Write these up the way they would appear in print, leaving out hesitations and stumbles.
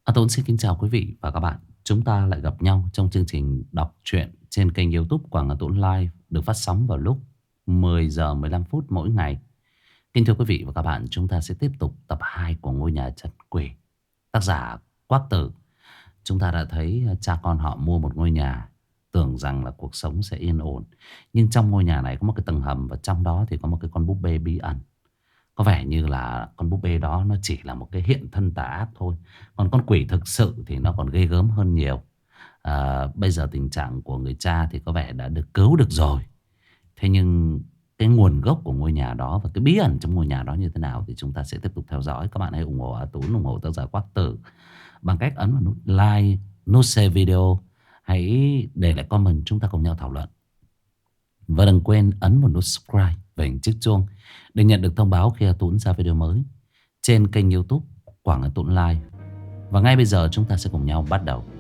Tuấn xin kính chào quý vị và các bạn. Chúng ta lại gặp nhau trong chương trình đọc truyện trên kênh YouTube Quảng Hà Tuấn Live được phát sóng vào lúc 10 giờ 15 phút mỗi ngày. Kính thưa quý vị và các bạn, chúng ta sẽ tiếp tục tập 2 của ngôi nhà trật quỷ. Tác giả Quác Tử. Chúng ta đã thấy cha con họ mua một ngôi nhà, tưởng rằng là cuộc sống sẽ yên ổn. Nhưng trong ngôi nhà này có một cái tầng hầm, và trong đó thì có một cái con búp bê bí ẩn. Có vẻ như là con búp bê đó nó chỉ là một cái hiện thân tà ác thôi. Còn con quỷ thực sự thì nó còn ghê gớm hơn nhiều. Bây giờ tình trạng của người cha thì có vẻ đã được cứu được rồi. Thế nhưng cái nguồn gốc của ngôi nhà đó và cái bí ẩn trong ngôi nhà đó như thế nào thì chúng ta sẽ tiếp tục theo dõi. Các bạn hãy ủng hộ A Tú, ủng hộ tác giả Quác Tử bằng cách ấn vào nút like, nút share video. Hãy để lại comment, chúng ta cùng nhau thảo luận. Và đừng quên ấn vào nút subscribe và hình chiếc chuông để nhận được thông báo khi A Tuấn ra video mới trên kênh YouTube Quảng Hà Tuấn Live. Và ngay bây giờ chúng ta sẽ cùng nhau bắt đầu.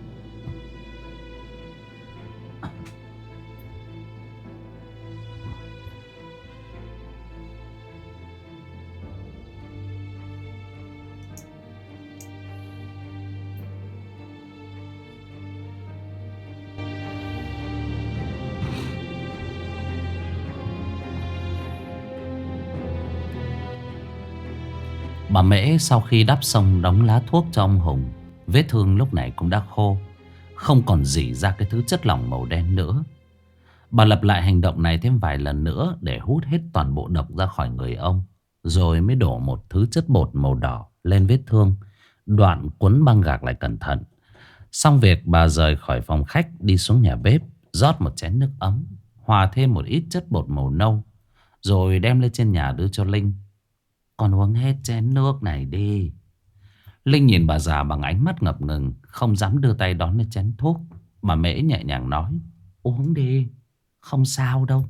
Bà Mễ sau khi đắp xong đống lá thuốc cho ông Hùng, vết thương lúc này cũng đã khô, không còn rỉ ra cái thứ chất lỏng màu đen nữa. Bà lặp lại hành động này thêm vài lần nữa để hút hết toàn bộ độc ra khỏi người ông, rồi mới đổ một thứ chất bột màu đỏ lên vết thương, đoạn quấn băng gạc lại cẩn thận. Xong việc, bà rời khỏi phòng khách đi xuống nhà bếp, rót một chén nước ấm, hòa thêm một ít chất bột màu nâu, rồi đem lên trên nhà đưa cho Linh. Con uống hết chén nước này đi. Linh nhìn bà già bằng ánh mắt ngập ngừng, không dám đưa tay đón lấy chén thuốc. Bà Mễ nhẹ nhàng nói: Uống đi, không sao đâu.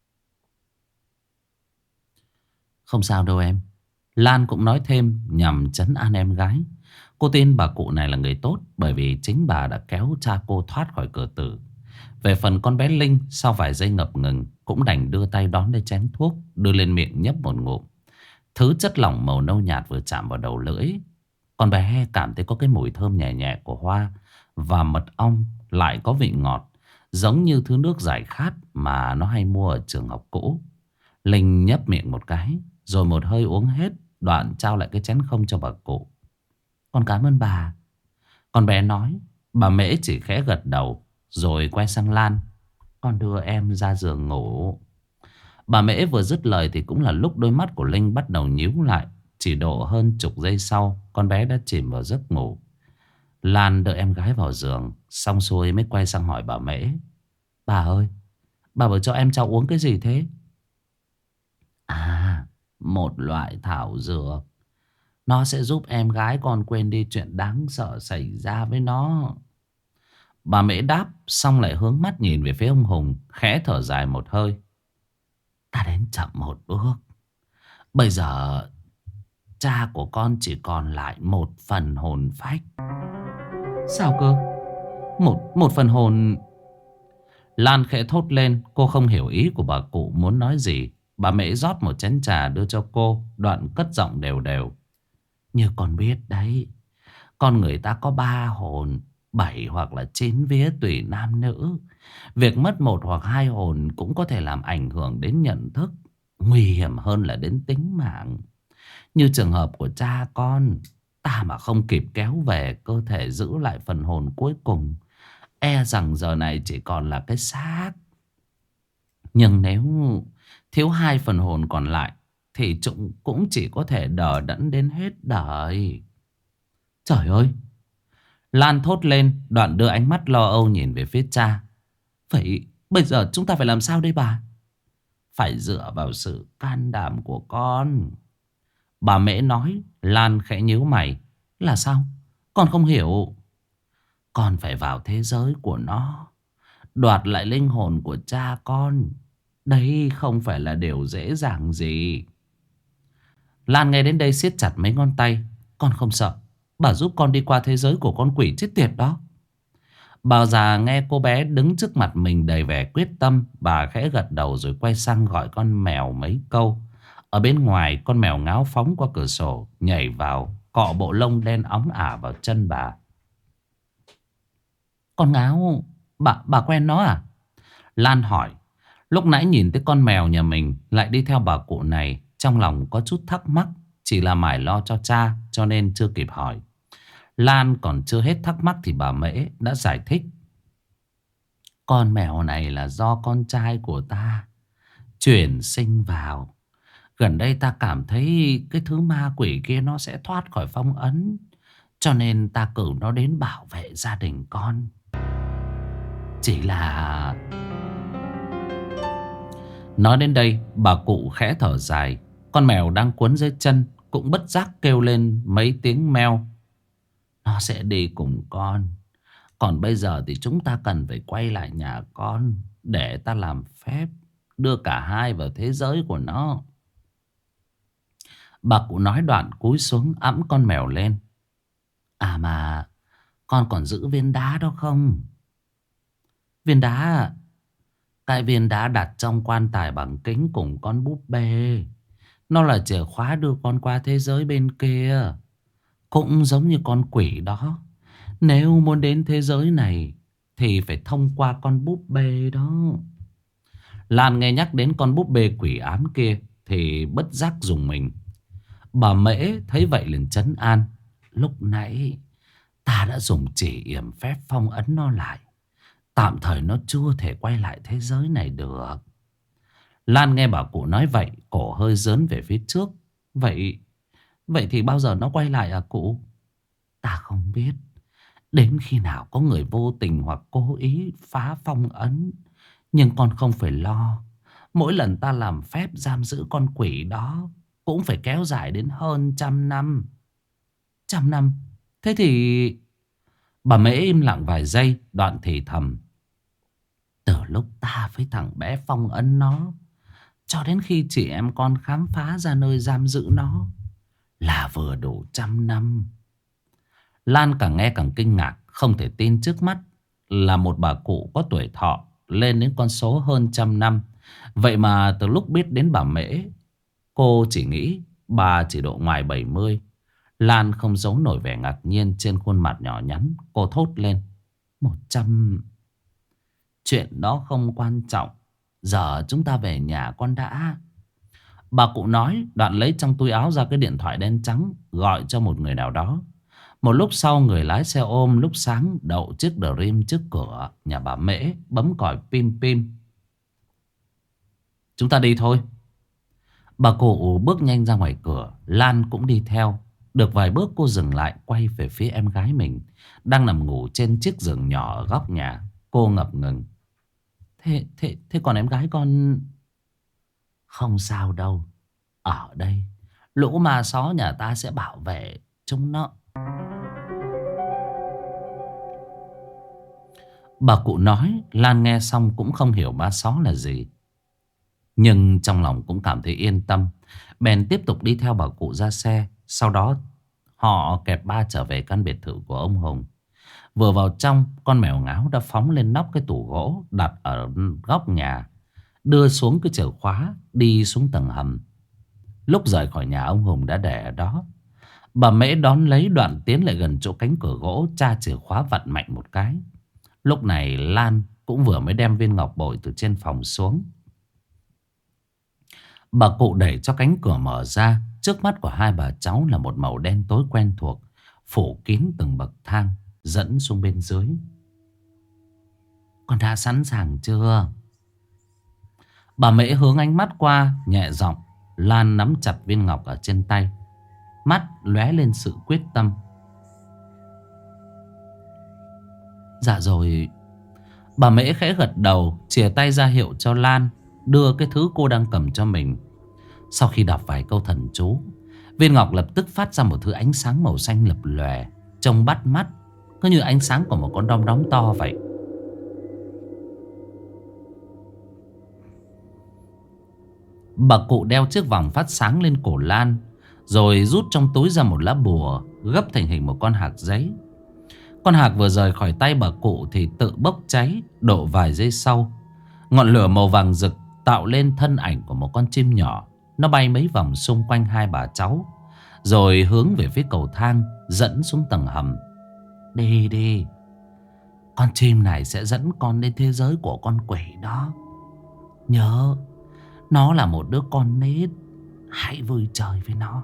Không sao đâu em. Lan cũng nói thêm nhằm trấn an em gái. Cô tin bà cụ này là người tốt, bởi vì chính bà đã kéo cha cô thoát khỏi cửa tử. Về phần con bé Linh, sau vài giây ngập ngừng, cũng đành đưa tay đón lấy chén thuốc, đưa lên miệng nhấp một ngụm. Thứ chất lỏng màu nâu nhạt vừa chạm vào đầu lưỡi, con bé cảm thấy có cái mùi thơm nhẹ nhẹ của hoa và mật ong, lại có vị ngọt, giống như thứ nước giải khát mà nó hay mua ở trường học cũ. Linh nhấp miệng một cái, rồi một hơi uống hết, đoạn trao lại cái chén không cho bà cụ. Con cảm ơn bà, con bé nói. Bà Mễ chỉ khẽ gật đầu, rồi quay sang Lan: Con đưa em ra giường ngủ. Bà Mễ vừa dứt lời thì cũng là lúc đôi mắt của Linh bắt đầu nhíu lại. Chỉ độ hơn chục giây sau, con bé đã chìm vào giấc ngủ. Lan đợi em gái vào giường, xong xuôi mới quay sang hỏi bà Mễ: Bà ơi, bà vừa cho em cháu uống cái gì thế? À, một loại thảo dược. Nó sẽ giúp em gái con quên đi chuyện đáng sợ xảy ra với nó. Bà Mễ đáp xong lại hướng mắt nhìn về phía ông Hùng, khẽ thở dài một hơi. Ta đến chậm một bước. Bây giờ cha của con chỉ còn lại một phần hồn phách. Sao cơ? Một phần hồn? Lan khẽ thốt lên. Cô không hiểu ý của bà cụ muốn nói gì. Bà Mễ rót một chén trà đưa cho cô, đoạn cất giọng đều đều: Như con biết đấy, con người ta có 3 hồn, 7 hoặc là 9 vía tùy nam nữ. Việc mất một hoặc 2 hồn cũng có thể làm ảnh hưởng đến nhận thức, nguy hiểm hơn là đến tính mạng. Như trường hợp của cha con, ta mà không kịp kéo về cơ thể giữ lại phần hồn cuối cùng, e rằng giờ này chỉ còn là cái xác. Nhưng nếu thiếu 2 phần hồn còn lại thì chúng cũng chỉ có thể đờ đẫn đến hết đời. Trời ơi! Lan thốt lên, đoạn đưa ánh mắt lo âu nhìn về phía cha. Vậy bây giờ chúng ta phải làm sao đây bà? Phải dựa vào sự can đảm của con, bà Mễ nói. Lan khẽ nhíu mày. Là sao? Con không hiểu. Con phải vào thế giới của nó, đoạt lại linh hồn của cha con. Đấy không phải là điều dễ dàng gì. Lan nghe đến đây siết chặt mấy ngón tay. Con không sợ. Bà giúp con đi qua thế giới của con quỷ chết tiệt đó. Bà già nghe cô bé đứng trước mặt mình đầy vẻ quyết tâm, bà khẽ gật đầu rồi quay sang gọi con mèo mấy câu. Ở bên ngoài, con mèo ngáo phóng qua cửa sổ, nhảy vào, cọ bộ lông đen óng ả vào chân bà. Con Ngáo, bà quen nó à? Lan hỏi. Lúc nãy nhìn thấy con mèo nhà mình lại đi theo bà cụ này, trong lòng có chút thắc mắc. Chỉ là mải lo cho cha cho nên chưa kịp hỏi. Lan còn chưa hết thắc mắc thì bà Mễ đã giải thích. Con mèo này là do con trai của ta chuyển sinh vào. Gần đây ta cảm thấy cái thứ ma quỷ kia nó sẽ thoát khỏi phong ấn, cho nên ta cử nó đến bảo vệ gia đình con. Chỉ là... Nói đến đây bà cụ khẽ thở dài. Con mèo đang quấn dưới chân cũng bất giác kêu lên mấy tiếng meo. Nó sẽ đi cùng con. Còn bây giờ thì chúng ta cần phải quay lại nhà con để ta làm phép đưa cả hai vào thế giới của nó. Bà cụ nói đoạn cúi xuống ẵm con mèo lên. À mà con còn giữ viên đá đó không? Viên đá à? Cái viên đá đặt trong quan tài bằng kính cùng con búp bê. Nó là chìa khóa đưa con qua thế giới bên kia. Cũng giống như con quỷ đó. Nếu muốn đến thế giới này thì phải thông qua con búp bê đó. Lan nghe nhắc đến con búp bê quỷ ám kia thì bất giác dùng mình. Bà Mễ thấy vậy liền trấn an. Lúc nãy ta đã dùng chỉ yểm phép phong ấn nó lại. Tạm thời nó chưa thể quay lại thế giới này được. Lan nghe bà cụ nói vậy, cổ hơi dớn về phía trước. Vậy thì bao giờ nó quay lại à cụ? Ta không biết. Đến khi nào có người vô tình hoặc cố ý phá phong ấn. Nhưng con không phải lo. Mỗi lần ta làm phép giam giữ con quỷ đó cũng phải kéo dài đến hơn 100 năm. 100 năm? Thế thì... Bà Mễ im lặng vài giây, đoạn thì thầm. Từ lúc ta với thằng bé phong ấn nó cho đến khi chị em con khám phá ra nơi giam giữ nó là vừa đủ 100 năm. Lan càng nghe càng kinh ngạc, không thể tin trước mắt là một bà cụ có tuổi thọ lên đến con số hơn 100 năm. Vậy mà từ lúc biết đến bà Mễ, cô chỉ nghĩ bà chỉ độ ngoài 70. Lan không giấu nổi vẻ ngạc nhiên trên khuôn mặt nhỏ nhắn. Cô thốt lên. 100. Chuyện đó không quan trọng. Giờ chúng ta về nhà con đã. Bà cụ nói, đoạn lấy trong túi áo ra cái điện thoại đen trắng, gọi cho một người nào đó. Một lúc sau, người lái xe ôm lúc sáng đậu chiếc Dream trước cửa nhà bà Mễ, bấm còi pim pim. Chúng ta đi thôi. Bà cụ bước nhanh ra ngoài cửa, Lan cũng đi theo. Được vài bước cô dừng lại, quay về phía em gái mình đang nằm ngủ trên chiếc giường nhỏ ở góc nhà. Cô ngập ngừng. Thế còn em gái con? Không sao đâu. Ở đây lũ ma só nhà ta sẽ bảo vệ chúng nó. Bà cụ nói. Lan nghe xong cũng không hiểu ma só là gì, nhưng trong lòng cũng cảm thấy yên tâm. Bèn tiếp tục đi theo bà cụ ra xe. Sau đó họ kẹp ba trở về căn biệt thự của ông Hùng. Vừa vào trong, con mèo Ngáo đã phóng lên nóc cái tủ gỗ đặt ở góc nhà, đưa xuống cái chìa khóa, đi xuống tầng hầm. Lúc rời khỏi nhà, ông Hùng đã để ở đó. Bà Mễ đón lấy, đoạn tiến lại gần chỗ cánh cửa gỗ, tra chìa khóa vặn mạnh một cái. Lúc này Lan cũng vừa mới đem viên ngọc bội từ trên phòng xuống. Bà cụ đẩy cho cánh cửa mở ra. Trước mắt của hai bà cháu là một màu đen tối quen thuộc, phủ kín từng bậc thang dẫn xuống bên dưới. Con đã sẵn sàng chưa? Bà Mễ hướng ánh mắt qua, nhẹ giọng. Lan nắm chặt viên ngọc ở trên tay, mắt lóe lên sự quyết tâm. Dạ rồi. Bà Mễ khẽ gật đầu, chìa tay ra hiệu cho Lan đưa cái thứ cô đang cầm cho mình. Sau khi đọc vài câu thần chú, viên ngọc lập tức phát ra một thứ ánh sáng màu xanh lập lòe, trông bắt mắt, cứ như ánh sáng của một con đom đóm to vậy. Bà cụ đeo chiếc vòng phát sáng lên cổ Lan, rồi rút trong túi ra một lá bùa gấp thành hình một con hạc giấy. Con hạc vừa rời khỏi tay bà cụ thì tự bốc cháy. Độ vài giây sau, ngọn lửa màu vàng rực tạo lên thân ảnh của một con chim nhỏ. Nó bay mấy vòng xung quanh hai bà cháu, rồi hướng về phía cầu thang dẫn xuống tầng hầm. Đi đi. Con chim này sẽ dẫn con đến thế giới của con quỷ đó. Nhớ, nó là một đứa con nít. Hãy vui chơi với nó.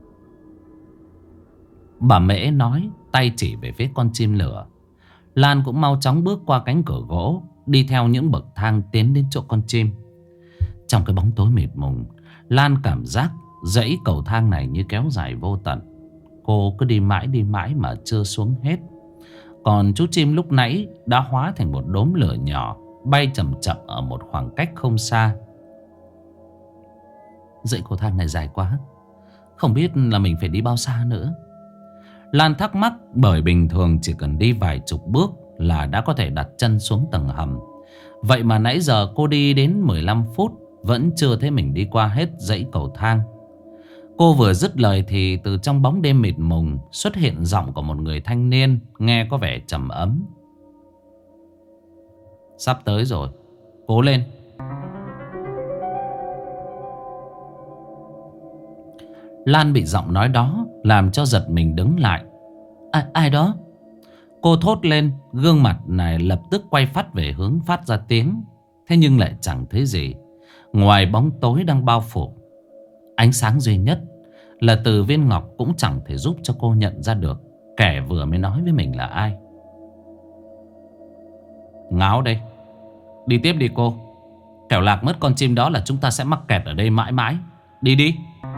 Bà Mễ nói, tay chỉ về phía con chim lửa. Lan cũng mau chóng bước qua cánh cửa gỗ, đi theo những bậc thang tiến đến chỗ con chim. Trong cái bóng tối mịt mùng, Lan cảm giác dãy cầu thang này như kéo dài vô tận. Cô cứ đi mãi mà chưa xuống hết. Còn chú chim lúc nãy đã hóa thành một đốm lửa nhỏ, bay chậm chậm ở một khoảng cách không xa. Dãy cầu thang này dài quá, không biết là mình phải đi bao xa nữa. Lan thắc mắc, bởi bình thường chỉ cần đi vài chục bước là đã có thể đặt chân xuống tầng hầm. Vậy mà nãy giờ cô đi đến 15 phút vẫn chưa thấy mình đi qua hết dãy cầu thang. Cô vừa dứt lời thì từ trong bóng đêm mịt mùng xuất hiện giọng của một người thanh niên, nghe có vẻ trầm ấm. Sắp tới rồi, cố lên. Lan bị giọng nói đó làm cho giật mình đứng lại. Ai đó? Cô thốt lên, gương mặt này lập tức quay phát về hướng phát ra tiếng. Thế nhưng lại chẳng thấy gì. Ngoài bóng tối đang bao phủ, ánh sáng duy nhất là từ viên ngọc cũng chẳng thể giúp cho cô nhận ra được kẻ vừa mới nói với mình là ai. Ngáo đây, đi tiếp đi cô. Kẻo lạc mất con chim đó là chúng ta sẽ mắc kẹt ở đây mãi mãi. Đi đi.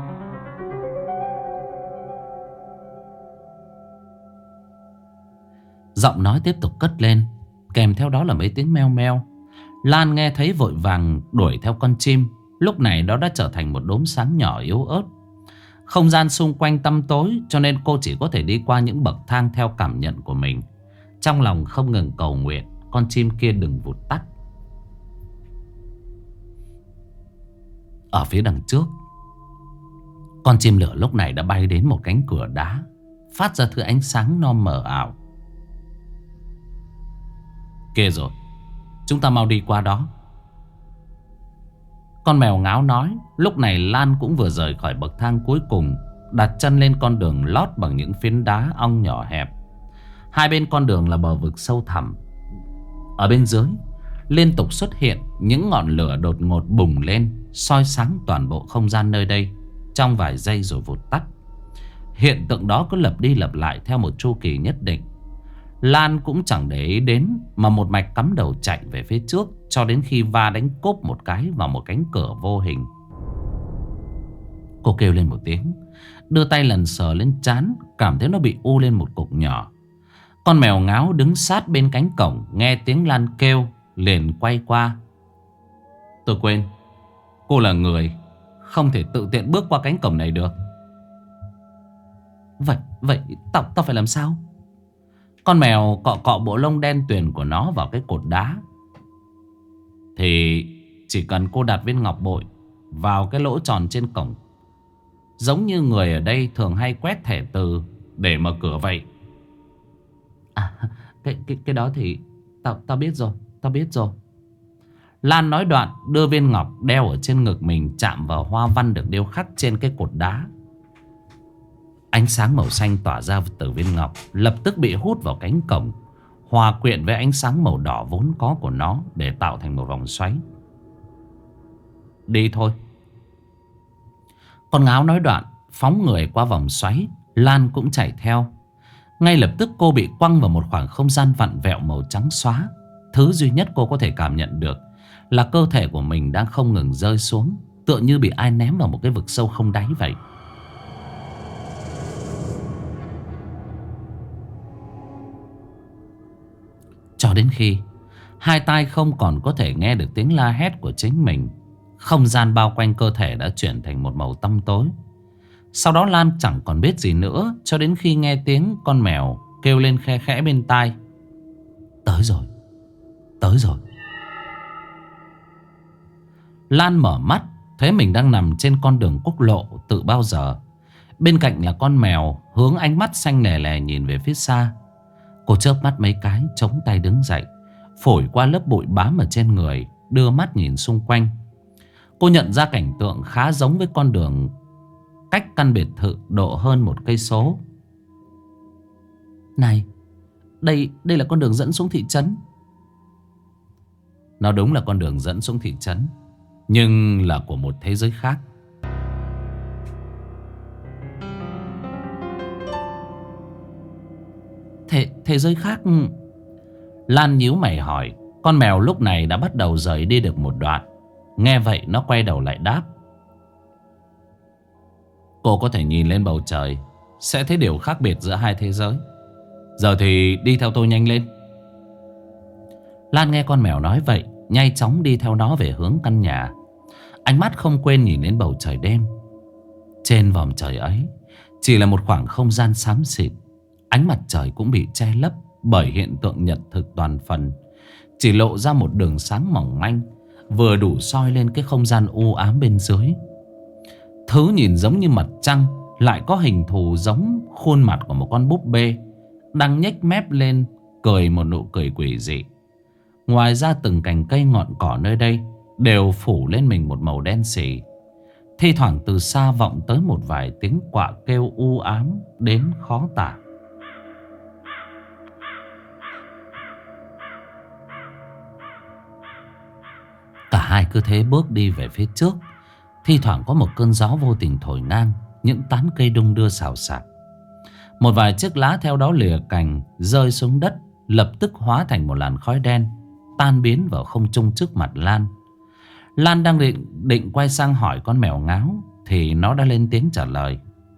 Giọng nói tiếp tục cất lên, kèm theo đó là mấy tiếng meo meo. Lan nghe thấy vội vàng đuổi theo con chim. Lúc này đó đã trở thành một đốm sáng nhỏ yếu ớt. Không gian xung quanh tăm tối, cho nên cô chỉ có thể đi qua những bậc thang theo cảm nhận của mình, trong lòng không ngừng cầu nguyện con chim kia đừng vụt tắt. Ở phía đằng trước, con chim lửa lúc này đã bay đến một cánh cửa đá, phát ra thứ ánh sáng no mờ ảo. Kìa rồi, chúng ta mau đi qua đó. Con mèo ngáo nói. Lúc này Lan cũng vừa rời khỏi bậc thang cuối cùng, đặt chân lên con đường lót bằng những phiến đá ong nhỏ hẹp. Hai bên con đường là bờ vực sâu thẳm. Ở bên dưới liên tục xuất hiện những ngọn lửa đột ngột bùng lên, soi sáng toàn bộ không gian nơi đây trong vài giây rồi vụt tắt. Hiện tượng đó cứ lặp đi lặp lại theo một chu kỳ nhất định. Lan cũng chẳng để ý đến mà một mạch cắm đầu chạy về phía trước, cho đến khi va đánh cốp một cái vào một cánh cửa vô hình. Cô kêu lên một tiếng, đưa tay lần sờ lên trán, cảm thấy nó bị u lên một cục nhỏ. Con mèo ngáo đứng sát bên cánh cổng, nghe tiếng Lan kêu liền quay qua. Tôi quên, cô là người, không thể tự tiện bước qua cánh cổng này được. Vậy tao phải làm sao? Con mèo cọ cọ bộ lông đen tuyền của nó vào cái cột đá. Thì chỉ cần cô đặt viên ngọc bội vào cái lỗ tròn trên cổng, giống như người ở đây thường hay quét thẻ từ để mở cửa vậy. Cái đó thì tao biết rồi, tao biết rồi. Lan nói đoạn đưa viên ngọc đeo ở trên ngực mình chạm vào hoa văn được điêu khắc trên cái cột đá. Ánh sáng màu xanh tỏa ra từ viên ngọc lập tức bị hút vào cánh cổng, hòa quyện với ánh sáng màu đỏ vốn có của nó để tạo thành một vòng xoáy. Đi thôi. Con ngáo nói đoạn phóng người qua vòng xoáy. Lan cũng chạy theo. Ngay lập tức cô bị quăng vào một khoảng không gian vặn vẹo màu trắng xóa. Thứ duy nhất cô có thể cảm nhận được là cơ thể của mình đang không ngừng rơi xuống, tựa như bị ai ném vào một cái vực sâu không đáy vậy. Cho đến khi hai tai không còn có thể nghe được tiếng la hét của chính mình, không gian bao quanh cơ thể đã chuyển thành một màu tăm tối. Sau đó Lan chẳng còn biết gì nữa, cho đến khi nghe tiếng con mèo kêu lên khe khẽ bên tai. Tới rồi, tới rồi. Lan mở mắt, thấy mình đang nằm trên con đường quốc lộ từ bao giờ. Bên cạnh là con mèo hướng ánh mắt xanh lè lè nhìn về phía xa. Cô chớp mắt mấy cái, chống tay đứng dậy, phổi qua lớp bụi bám ở trên người, đưa mắt nhìn xung quanh. Cô nhận ra cảnh tượng khá giống với con đường cách căn biệt thự độ hơn 1 cây số. Này, Đây là con đường dẫn xuống thị trấn. Nó đúng là con đường dẫn xuống thị trấn, nhưng là của một thế giới khác. Thế giới khác? Lan nhíu mày hỏi. Con mèo lúc này đã bắt đầu rời đi được một đoạn. Nghe vậy nó quay đầu lại đáp: cô có thể nhìn lên bầu trời, sẽ thấy điều khác biệt giữa hai thế giới. Giờ thì đi theo tôi nhanh lên. Lan nghe con mèo nói vậy, nhanh chóng đi theo nó về hướng căn nhà. Ánh mắt không quên nhìn lên bầu trời đêm. Trên vòm trời ấy chỉ là một khoảng không gian xám xịt. Ánh mặt trời cũng bị che lấp bởi hiện tượng nhật thực toàn phần, chỉ lộ ra một đường sáng mỏng manh, vừa đủ soi lên cái không gian u ám bên dưới. Thứ nhìn giống như mặt trăng lại có hình thù giống khuôn mặt của một con búp bê đang nhếch mép lên cười một nụ cười quỷ dị. Ngoài ra từng cành cây ngọn cỏ nơi đây đều phủ lên mình một màu đen sì. Thi thoảng từ xa vọng tới một vài tiếng quạ kêu u ám đến khó tả. Cả hai cứ thế bước đi về phía trước. Thi thoảng có một cơn gió vô tình thổi ngang, những tán cây đung đưa xào xạc. Một vài chiếc lá theo đó lìa cành rơi xuống đất, lập tức hóa thành một làn khói đen, tan biến vào không trung trước mặt Lan. Lan đang định quay sang hỏi con mèo ngáo thì nó đã lên tiếng trả lời: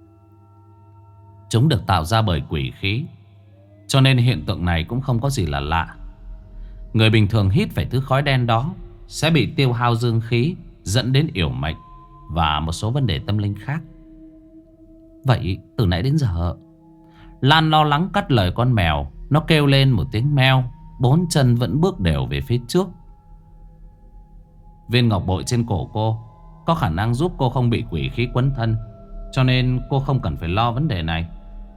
chúng được tạo ra bởi quỷ khí, cho nên hiện tượng này cũng không có gì là lạ. Người bình thường hít phải thứ khói đen đó sẽ bị tiêu hao dương khí, dẫn đến yểu mệnh và một số vấn đề tâm linh khác. Vậy từ nãy đến giờ? Lan lo lắng cắt lời con mèo. Nó kêu lên một tiếng meo, bốn chân vẫn bước đều về phía trước. Viên ngọc bội trên cổ cô có khả năng giúp cô không bị quỷ khí quấn thân, cho nên cô không cần phải lo vấn đề này.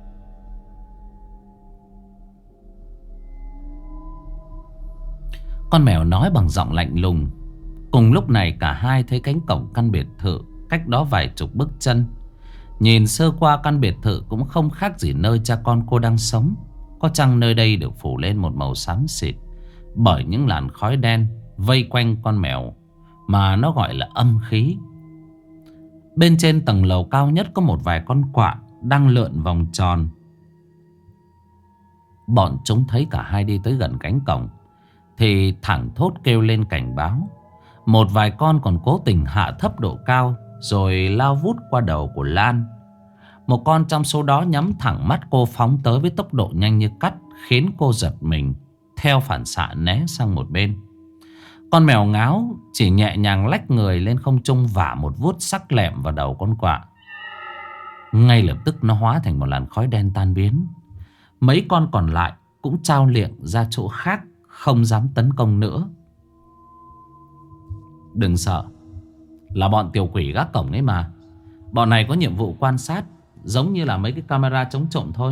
Con mèo nói bằng giọng lạnh lùng. Cùng lúc này cả hai thấy cánh cổng căn biệt thự cách đó vài chục bước chân. Nhìn sơ qua căn biệt thự cũng không khác gì nơi cha con cô đang sống. Có chăng nơi đây được phủ lên một màu xám xịt bởi những làn khói đen vây quanh con mèo mà nó gọi là âm khí. Bên trên tầng lầu cao nhất có một vài con quạ đang lượn vòng tròn. Bọn chúng thấy cả hai đi tới gần cánh cổng thì thẳng thốt kêu lên cảnh báo. Một vài con còn cố tình hạ thấp độ cao rồi lao vút qua đầu của Lan. Một con trong số đó nhắm thẳng mắt cô phóng tới với tốc độ nhanh như cắt, khiến cô giật mình, theo phản xạ né sang một bên. Con mèo ngáo chỉ nhẹ nhàng lách người lên không trung vả một vuốt sắc lẹm vào đầu con quạ. Ngay lập tức nó hóa thành một làn khói đen tan biến. Mấy con còn lại cũng trao liệng ra chỗ khác, không dám tấn công nữa. Đừng sợ, là bọn tiểu quỷ gác cổng ấy mà. Bọn này có nhiệm vụ quan sát, giống như là mấy cái camera chống trộm thôi.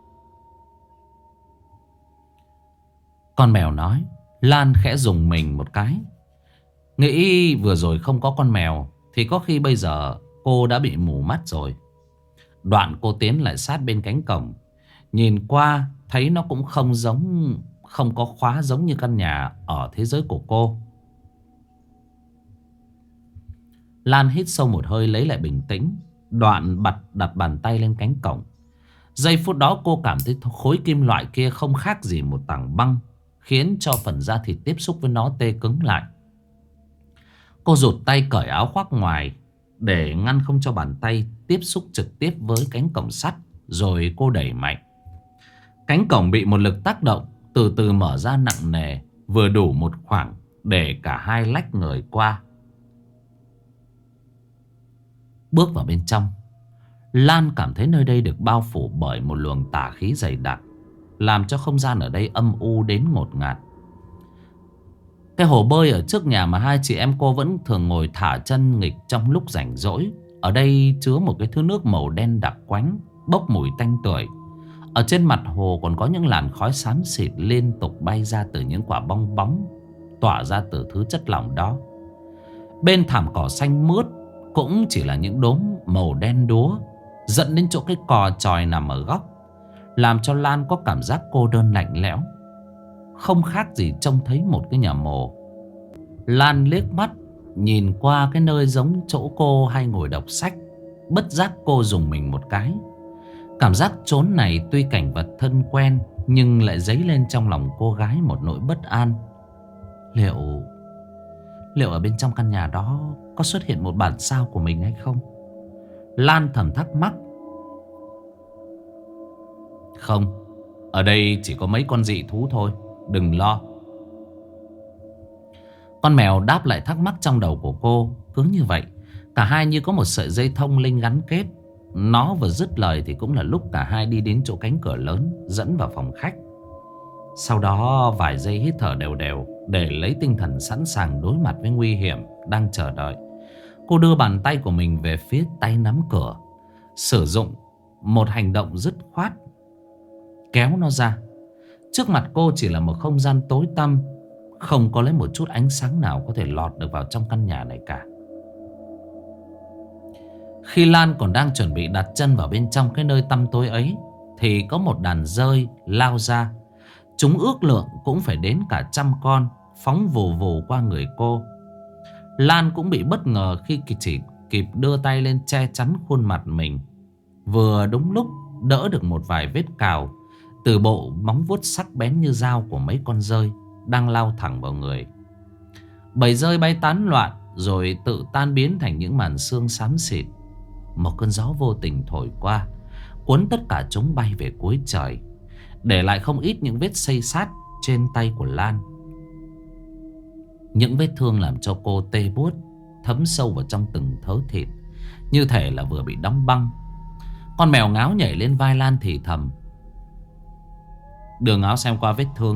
Con mèo nói. Lan khẽ rùng mình một cái, nghĩ vừa rồi không có con mèo thì có khi bây giờ cô đã bị mù mắt rồi. Đoạn cô tiến lại sát bên cánh cổng, nhìn qua thấy nó cũng không có khóa giống như căn nhà ở thế giới của cô. Lan hít sâu một hơi lấy lại bình tĩnh, đoạn đặt bàn tay lên cánh cổng. Giây phút đó cô cảm thấy khối kim loại kia không khác gì một tảng băng, khiến cho phần da thịt tiếp xúc với nó tê cứng lại. Cô rụt tay cởi áo khoác ngoài để ngăn không cho bàn tay tiếp xúc trực tiếp với cánh cổng sắt. Rồi cô đẩy mạnh. Cánh cổng bị một lực tác động từ từ mở ra nặng nề, vừa đủ một khoảng để cả hai lách người qua. Bước vào bên trong, Lan cảm thấy nơi đây được bao phủ bởi một luồng tà khí dày đặc, làm cho không gian ở đây âm u đến ngột ngạt. Cái hồ bơi ở trước nhà mà hai chị em cô vẫn thường ngồi thả chân nghịch trong lúc rảnh rỗi, ở đây chứa một cái thứ nước màu đen đặc quánh, bốc mùi tanh tưởi. Ở trên mặt hồ còn có những làn khói xám xịt liên tục bay ra từ những quả bong bóng tỏa ra từ thứ chất lỏng đó. Bên thảm cỏ xanh mướt cũng chỉ là những đốm màu đen đúa, dẫn đến chỗ cái cò chòi nằm ở góc. làm cho Lan có cảm giác cô đơn lạnh lẽo, không khác gì trông thấy một cái nhà mồ. Lan liếc mắt nhìn qua cái nơi giống chỗ cô hay ngồi đọc sách. Bất giác cô rùng mình một cái. Cảm giác chốn này tuy cảnh vật thân quen, nhưng lại dấy lên trong lòng cô gái một nỗi bất an. Liệu ở bên trong căn nhà đó có xuất hiện một bản sao của mình hay không? Lan thầm thắc mắc. Không, ở đây chỉ có mấy con dị thú thôi, đừng lo. Con mèo đáp lại thắc mắc trong đầu của cô. Cứ như vậy, cả hai như có một sợi dây thông linh gắn kết. Nó vừa dứt lời thì cũng là lúc cả hai đi đến chỗ cánh cửa lớn dẫn vào phòng khách. Sau đó vài giây hít thở đều đều để lấy tinh thần sẵn sàng đối mặt với nguy hiểm đang chờ đợi. Cô đưa bàn tay của mình về phía tay nắm cửa, sử dụng một hành động dứt khoát, kéo nó ra. Trước mặt cô chỉ là một không gian tối tăm, không có lấy một chút ánh sáng nào có thể lọt được vào trong căn nhà này cả. Khi Lan còn đang chuẩn bị đặt chân vào bên trong cái nơi tăm tối ấy, thì có một đàn dơi lao ra. Chúng ước lượng cũng phải đến cả 100 con, phóng vù vù qua người cô. Lan cũng bị bất ngờ khi chỉ kịp đưa tay lên che chắn khuôn mặt mình. Vừa đúng lúc đỡ được một vài vết cào từ bộ móng vuốt sắc bén như dao của mấy con dơi đang lao thẳng vào người. Bầy dơi bay tán loạn rồi tự tan biến thành những màn xương xám xịt. Một cơn gió vô tình thổi qua, cuốn tất cả chúng bay về cuối trời, để lại không ít những vết xây xát trên tay của Lan. Những vết thương làm cho cô tê buốt, thấm sâu vào trong từng thớ thịt, như thể là vừa bị đóng băng. Con mèo ngáo nhảy lên vai Lan thì thầm. Đưa ngáo xem qua vết thương.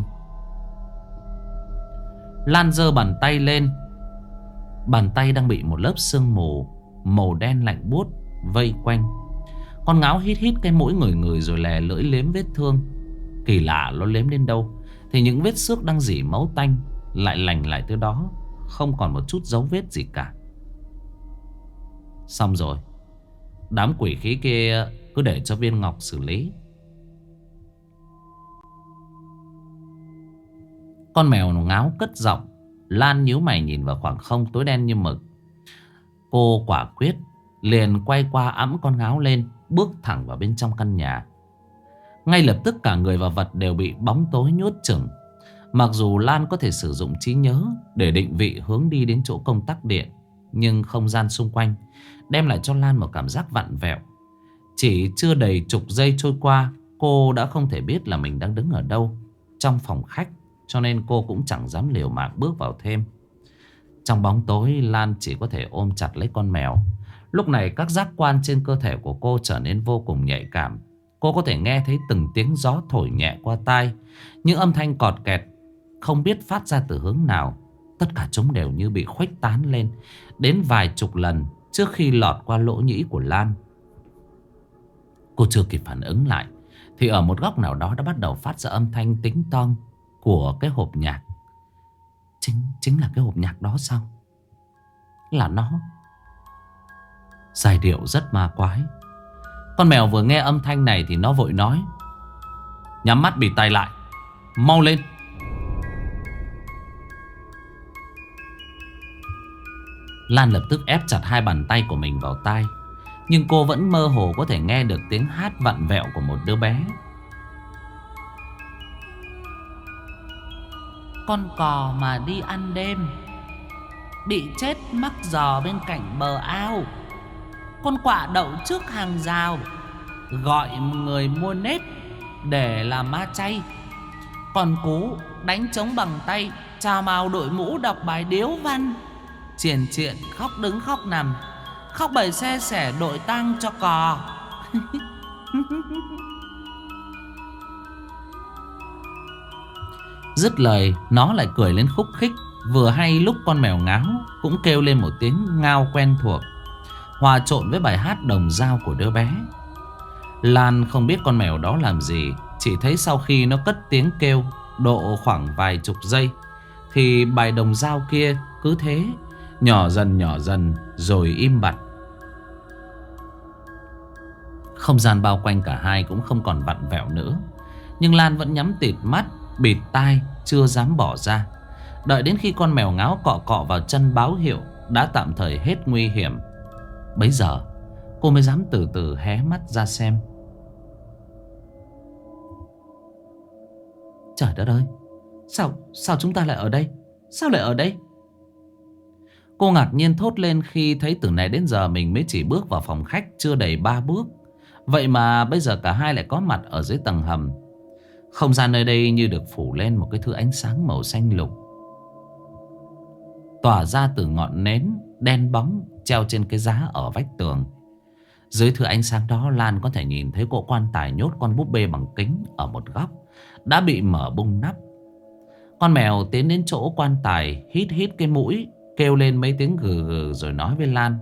Lan giơ bàn tay lên. Bàn tay đang bị một lớp sương mù màu đen lạnh buốt vây quanh. Con ngáo hít hít cái mũi ngửi rồi lè lưỡi liếm vết thương. Kỳ lạ, nó liếm đến đâu thì những vết xước đang rỉ máu tanh lại lành lại từ đó, không còn một chút dấu vết gì cả. Xong rồi, đám quỷ khí kia cứ để cho Viên Ngọc xử lý. Con mèo ngáo cất giọng. Lan nhíu mày nhìn vào khoảng không tối đen như mực. Cô quả quyết liền quay qua ẵm con ngáo lên, bước thẳng vào bên trong căn nhà. Ngay lập tức cả người và vật đều bị bóng tối nhốt chừng. Mặc dù Lan có thể sử dụng trí nhớ để định vị hướng đi đến chỗ công tắc điện, nhưng không gian xung quanh đem lại cho Lan một cảm giác vặn vẹo. Chỉ chưa đầy chục giây trôi qua, cô đã không thể biết là mình đang đứng ở đâu trong phòng khách, cho nên cô cũng chẳng dám liều mạng bước vào thêm. Trong bóng tối, Lan chỉ có thể ôm chặt lấy con mèo. Lúc này các giác quan trên cơ thể của cô trở nên vô cùng nhạy cảm. Cô có thể nghe thấy từng tiếng gió thổi nhẹ qua tai, những âm thanh cọt kẹt không biết phát ra từ hướng nào. Tất cả chúng đều như bị khuếch tán lên đến vài chục lần trước khi lọt qua lỗ nhĩ của Lan. Cô chưa kịp phản ứng lại thì ở một góc nào đó đã bắt đầu phát ra âm thanh tính tong của cái hộp nhạc. Chính là cái hộp nhạc đó sao? Là nó. Giai điệu rất ma quái. Con mèo vừa nghe âm thanh này thì nó vội nói. Nhắm mắt bịt tai lại, mau lên. Lan lập tức ép chặt hai bàn tay của mình vào tai, nhưng cô vẫn mơ hồ có thể nghe được tiếng hát vặn vẹo của một đứa bé. Con cò mà đi ăn đêm bị chết mắc giò bên cạnh bờ ao. Con quạ đậu trước hàng rào gọi người mua nếp để làm ma chay. Còn cú đánh trống bằng tay chào mào đội mũ đọc bài điếu văn. Triền triện khóc đứng khóc nằm, khóc bầy xe sẻ đội tang cho cò. Dứt lời nó lại cười lên khúc khích. Vừa hay lúc con mèo ngáo cũng kêu lên một tiếng ngao quen thuộc, hòa trộn với bài hát đồng dao của đứa bé. Lan không biết con mèo đó làm gì, chỉ thấy sau khi nó cất tiếng kêu độ khoảng vài chục giây thì bài đồng dao kia cứ thế nhỏ dần rồi im bặt. Không gian bao quanh cả hai cũng không còn vặn vẹo nữa. Nhưng Lan vẫn nhắm tịt mắt, bịt tai, chưa dám bỏ ra. Đợi đến khi con mèo ngáo cọ cọ vào chân báo hiệu đã tạm thời hết nguy hiểm, bấy giờ cô mới dám từ từ hé mắt ra xem. Trời đất ơi, Sao chúng ta lại ở đây? Sao lại ở đây? Cô ngạc nhiên thốt lên khi thấy từ nãy đến giờ mình mới chỉ bước vào phòng khách chưa đầy 3 bước. Vậy mà bây giờ cả hai lại có mặt ở dưới tầng hầm. Không gian nơi đây như được phủ lên một cái thứ ánh sáng màu xanh lục, tỏa ra từ ngọn nến đen bóng treo trên cái giá ở vách tường. Dưới thứ ánh sáng đó, Lan có thể nhìn thấy cỗ quan tài nhốt con búp bê bằng kính ở một góc đã bị mở bung nắp. Con mèo tiến đến chỗ quan tài, hít hít cái mũi, kêu lên mấy tiếng gừ gừ rồi nói với Lan: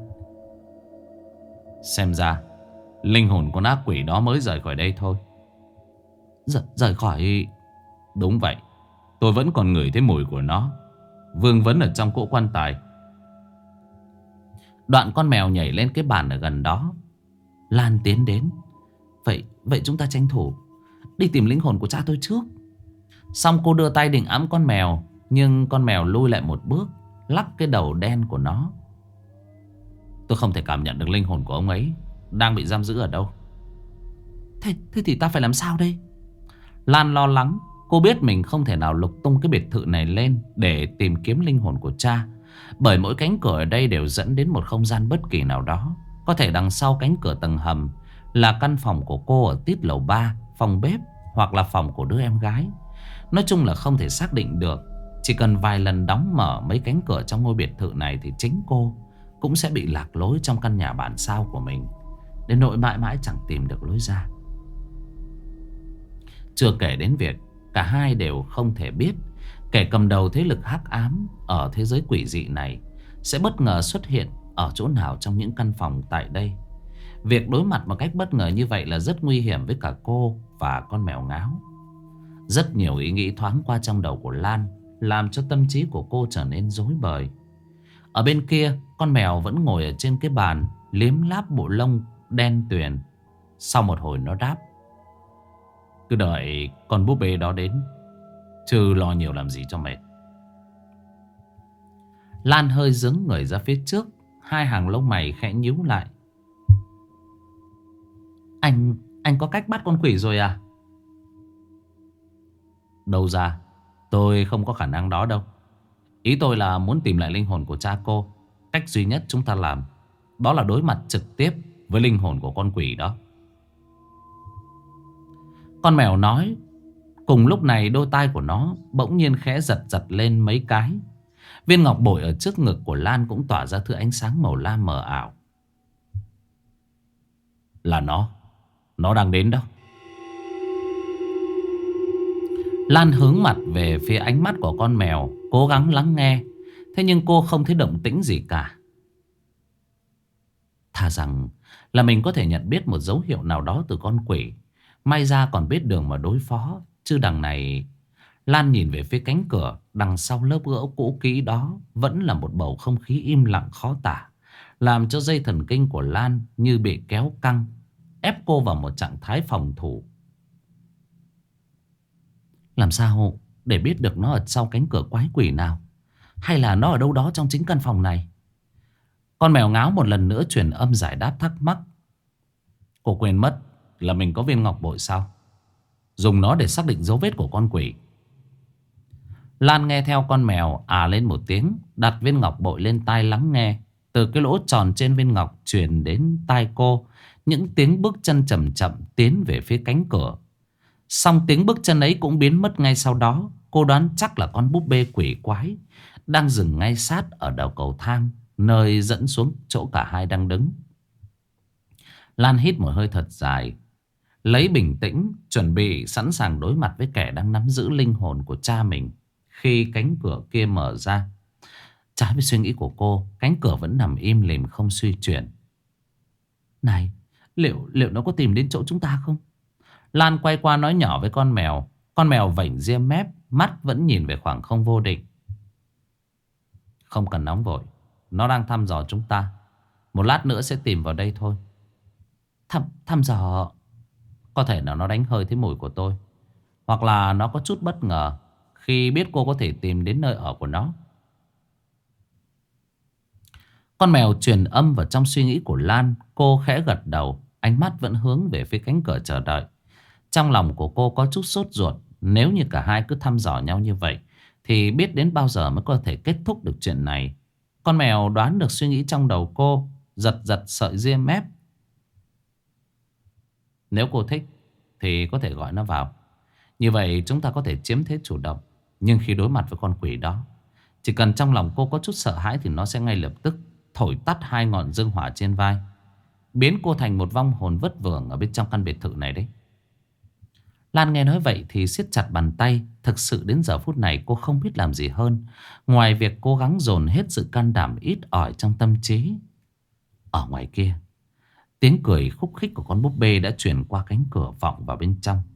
Xem ra linh hồn con ác quỷ đó mới rời khỏi đây thôi. Rời khỏi? Đúng vậy, tôi vẫn còn ngửi thấy mùi của nó vương vấn ở trong cỗ quan tài. Đoạn con mèo nhảy lên cái bàn ở gần đó. Lan tiến đến: Vậy chúng ta tranh thủ đi tìm linh hồn của cha tôi trước. Xong cô đưa tay định ẵm con mèo, nhưng con mèo lui lại một bước, lắc cái đầu đen của nó. Tôi không thể cảm nhận được linh hồn của ông ấy đang bị giam giữ ở đâu. Thế thì ta phải làm sao đây? Lan lo lắng. Cô biết mình không thể nào lục tung cái biệt thự này lên để tìm kiếm linh hồn của cha, bởi mỗi cánh cửa ở đây đều dẫn đến một không gian bất kỳ nào đó. Có thể đằng sau cánh cửa tầng hầm là căn phòng của cô ở tít lầu 3, phòng bếp, hoặc là phòng của đứa em gái. Nói chung là không thể xác định được. Chỉ cần vài lần đóng mở mấy cánh cửa trong ngôi biệt thự này thì chính cô cũng sẽ bị lạc lối trong căn nhà bản sao của mình, đến nỗi mãi mãi chẳng tìm được lối ra. Chưa kể đến việc cả hai đều không thể biết kẻ cầm đầu thế lực hắc ám ở thế giới quỷ dị này sẽ bất ngờ xuất hiện ở chỗ nào trong những căn phòng tại đây. Việc đối mặt một cách bất ngờ như vậy là rất nguy hiểm với cả cô và con mèo ngáo. Rất nhiều ý nghĩ thoáng qua trong đầu của Lan, làm cho tâm trí của cô trở nên rối bời. Ở bên kia, con mèo vẫn ngồi ở trên cái bàn, liếm láp bộ lông đen tuyền. Sau một hồi nó đáp: Cứ đợi con búp bê đó đến, chứ lo nhiều làm gì cho mệt. Lan hơi dướng người ra phía trước, hai hàng lông mày khẽ nhíu lại. Anh có cách bắt con quỷ rồi à? Đâu ra, tôi không có khả năng đó đâu. Ý tôi là muốn tìm lại linh hồn của cha cô. Cách duy nhất chúng ta làm đó là đối mặt trực tiếp với linh hồn của con quỷ đó. Con mèo nói. Cùng lúc này đôi tai của nó bỗng nhiên khẽ giật giật lên mấy cái. Viên ngọc bội ở trước ngực của Lan cũng tỏa ra thứ ánh sáng màu lam mờ ảo. Là nó đang đến đâu. Lan hướng mặt về phía ánh mắt của con mèo, cố gắng lắng nghe. Thế nhưng cô không thấy động tĩnh gì cả. Thà rằng là mình có thể nhận biết một dấu hiệu nào đó từ con quỷ, may ra còn biết đường mà đối phó. Chứ đằng này... Lan nhìn về phía cánh cửa, đằng sau lớp gỗ cũ kỹ đó vẫn là một bầu không khí im lặng khó tả, làm cho dây thần kinh của Lan như bị kéo căng, ép cô vào một trạng thái phòng thủ. Làm sao để biết được nó ở sau cánh cửa quái quỷ nào, hay là nó ở đâu đó trong chính căn phòng này? Con mèo ngáo một lần nữa truyền âm giải đáp thắc mắc. Cô quên mất là mình có viên ngọc bội sao? Dùng nó để xác định dấu vết của con quỷ. Lan nghe theo con mèo lên một tiếng, đặt viên ngọc bội lên tai lắng nghe. Từ cái lỗ tròn trên viên ngọc truyền đến tai cô những tiếng bước chân chậm chậm tiến về phía cánh cửa. Xong tiếng bước chân ấy cũng biến mất ngay sau đó. Cô đoán chắc là con búp bê quỷ quái đang dừng ngay sát ở đầu cầu thang, nơi dẫn xuống chỗ cả hai đang đứng. Lan hít một hơi thật dài, lấy bình tĩnh, chuẩn bị sẵn sàng đối mặt với kẻ đang nắm giữ linh hồn của cha mình. Khi cánh cửa kia mở ra, trái với suy nghĩ của cô, cánh cửa vẫn nằm im lìm không suy chuyển. Này, liệu nó có tìm đến chỗ chúng ta không? Lan quay qua nói nhỏ với con mèo. Con mèo vểnh ria mép, mắt vẫn nhìn về khoảng không vô định. Không cần nóng vội, nó đang thăm dò chúng ta. Một lát nữa sẽ tìm vào đây thôi. thăm dò. Có thể là nó đánh hơi thấy mùi của tôi, hoặc là nó có chút bất ngờ khi biết cô có thể tìm đến nơi ở của nó. Con mèo truyền âm vào trong suy nghĩ của Lan. Cô khẽ gật đầu, ánh mắt vẫn hướng về phía cánh cửa chờ đợi. Trong lòng của cô có chút sốt ruột. Nếu như cả hai cứ thăm dò nhau như vậy thì biết đến bao giờ mới có thể kết thúc được chuyện này. Con mèo đoán được suy nghĩ trong đầu cô, giật giật sợi ria mép. Nếu cô thích thì có thể gọi nó vào. Như vậy chúng ta có thể chiếm thế chủ động. Nhưng khi đối mặt với con quỷ đó, chỉ cần trong lòng cô có chút sợ hãi thì nó sẽ ngay lập tức thổi tắt hai ngọn dương hỏa trên vai, biến cô thành một vong hồn vất vưởng ở bên trong căn biệt thự này đấy. Lan nghe nói vậy thì siết chặt bàn tay. Thực sự đến giờ phút này cô không biết làm gì hơn ngoài việc cố gắng dồn hết sự can đảm ít ỏi trong tâm trí. Ở ngoài kia, tiếng cười khúc khích của con búp bê đã truyền qua cánh cửa vọng vào bên trong.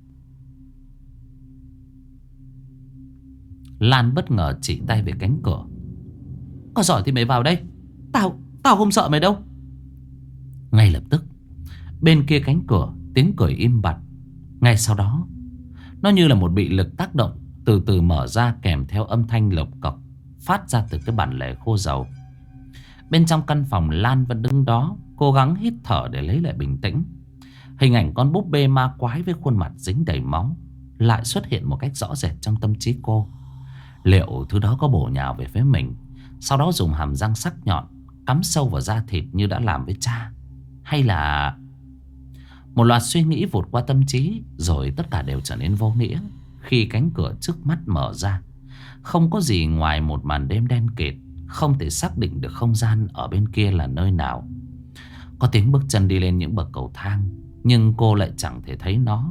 Lan bất ngờ chỉ tay về cánh cửa. Có giỏi thì mày vào đây. Tao không sợ mày đâu. Ngay lập tức, bên kia cánh cửa, tiếng cười im bặt. Ngay sau đó, nó như là một bị lực tác động, từ từ mở ra kèm theo âm thanh lộc cộc phát ra từ cái bản lề khô dầu. Bên trong căn phòng, Lan vẫn đứng đó, cố gắng hít thở để lấy lại bình tĩnh. Hình ảnh con búp bê ma quái với khuôn mặt dính đầy máu lại xuất hiện một cách rõ rệt trong tâm trí cô. Liệu thứ đó có bổ nhào về phía mình, sau đó dùng hàm răng sắc nhọn cắm sâu vào da thịt như đã làm với cha? Hay là... Một loạt suy nghĩ vụt qua tâm trí, rồi tất cả đều trở nên vô nghĩa khi cánh cửa trước mắt mở ra. Không có gì ngoài một màn đêm đen kịt, không thể xác định được không gian ở bên kia là nơi nào. Có tiếng bước chân đi lên những bậc cầu thang, nhưng cô lại chẳng thể thấy nó.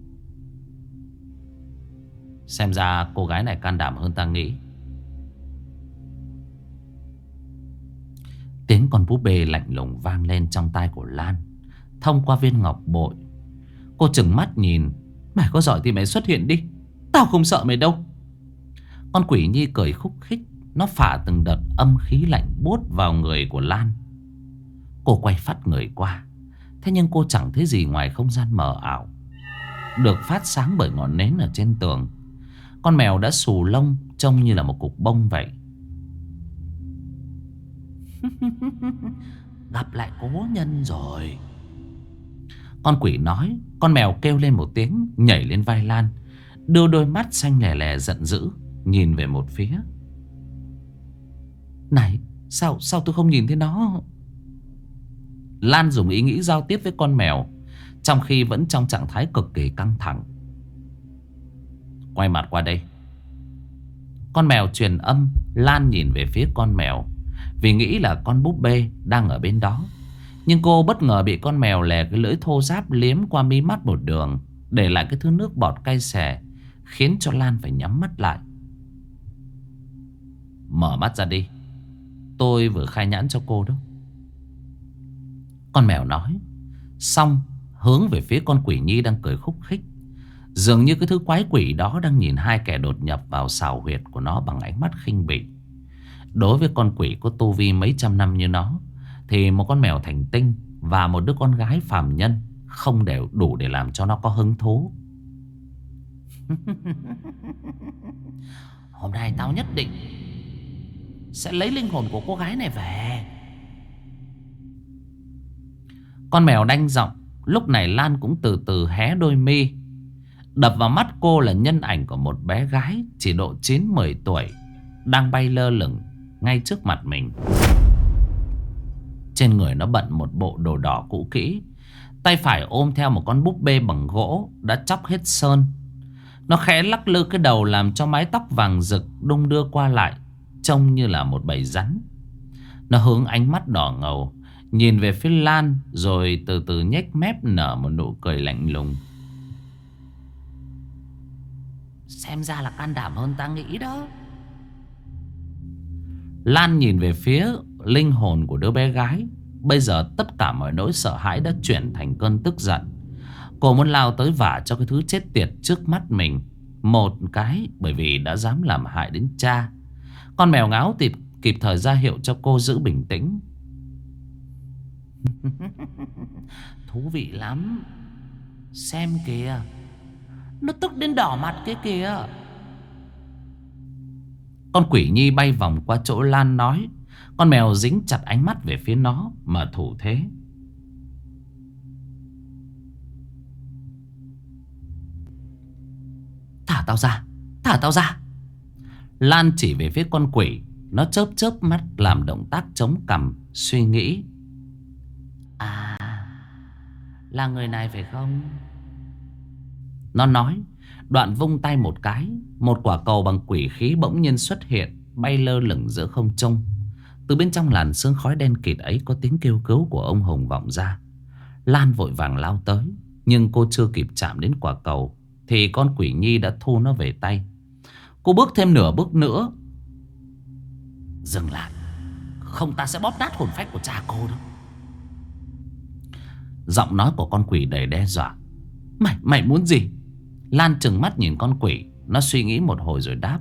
Xem ra cô gái này can đảm hơn ta nghĩ. Tiếng con búp bê lạnh lùng vang lên trong tai của Lan thông qua viên ngọc bội. Cô trừng mắt nhìn. Mày có giỏi thì mày xuất hiện đi, tao không sợ mày đâu. Con quỷ nhi cười khúc khích. Nó phả từng đợt âm khí lạnh buốt vào người của Lan. Cô quay phát người qua. Thế nhưng cô chẳng thấy gì ngoài không gian mờ ảo được phát sáng bởi ngọn nến ở trên tường. Con mèo đã xù lông, trông như là một cục bông vậy. Gặp lại cố nhân rồi, con quỷ nói. Con mèo kêu lên một tiếng, nhảy lên vai Lan, đưa đôi mắt xanh lè lè giận dữ nhìn về một phía. Này, sao tôi không nhìn thấy nó? Lan dùng ý nghĩ giao tiếp với con mèo, trong khi vẫn trong trạng thái cực kỳ căng thẳng. Quay mặt qua đây. Con mèo truyền âm. Lan nhìn về phía con mèo vì nghĩ là con búp bê đang ở bên đó. Nhưng cô bất ngờ bị con mèo lè cái lưỡi thô ráp liếm qua mí mắt một đường, để lại cái thứ nước bọt cay xè, khiến cho Lan phải nhắm mắt lại. Mở mắt ra đi, tôi vừa khai nhãn cho cô đó. Con mèo nói xong hướng về phía con quỷ nhi đang cười khúc khích. Dường như cái thứ quái quỷ đó đang nhìn hai kẻ đột nhập vào xào huyệt của nó bằng ánh mắt khinh bỉ. Đối với con quỷ có tu vi mấy trăm năm như nó, thì một con mèo thành tinh và một đứa con gái phàm nhân không đều đủ để làm cho nó có hứng thú. Hôm nay tao nhất định sẽ lấy linh hồn của cô gái này về. Con mèo đanh giọng. Lúc này Lan cũng từ từ hé đôi mi. Đập vào mắt cô là nhân ảnh của một bé gái chỉ độ 9-10 tuổi đang bay lơ lửng ngay trước mặt mình. Trên người nó bận một bộ đồ đỏ cũ kỹ, tay phải ôm theo một con búp bê bằng gỗ đã chóc hết sơn. Nó khẽ lắc lư cái đầu làm cho mái tóc vàng rực đung đưa qua lại, trông như là một bầy rắn. Nó hướng ánh mắt đỏ ngầu nhìn về phía Lan, rồi từ từ nhếch mép nở một nụ cười lạnh lùng. Xem ra là can đảm hơn ta nghĩ đó. Lan nhìn về phía linh hồn của đứa bé gái. Bây giờ tất cả mọi nỗi sợ hãi đã chuyển thành cơn tức giận. Cô muốn lao tới vả cho cái thứ chết tiệt trước mắt mình một cái, bởi vì đã dám làm hại đến cha. Con mèo ngáo kịp thời ra hiệu cho cô giữ bình tĩnh. Thú vị lắm. Xem kìa, nó tức đến đỏ mặt kia kìa. Con quỷ nhi bay vòng qua chỗ Lan nói. Con mèo dính chặt ánh mắt về phía nó mà thủ thế. Thả tao ra, thả tao ra. Lan chỉ về phía con quỷ. Nó chớp chớp mắt làm động tác chống cằm, suy nghĩ. À, là người này phải không? Nó nói. Đoạn vung tay một cái. Một quả cầu bằng quỷ khí bỗng nhiên xuất hiện, bay lơ lửng giữa không trung. Từ bên trong làn sương khói đen kịt ấy có tiếng kêu cứu của ông Hùng vọng ra. Lan vội vàng lao tới. Nhưng cô chưa kịp chạm đến quả cầu thì con quỷ nhi đã thu nó về tay. Cô bước thêm nửa bước nữa. Dừng lại, không ta sẽ bóp nát hồn phách của cha cô đó. Giọng nói của con quỷ đầy đe dọa. Mày muốn gì? Lan trừng mắt nhìn con quỷ. Nó suy nghĩ một hồi rồi đáp.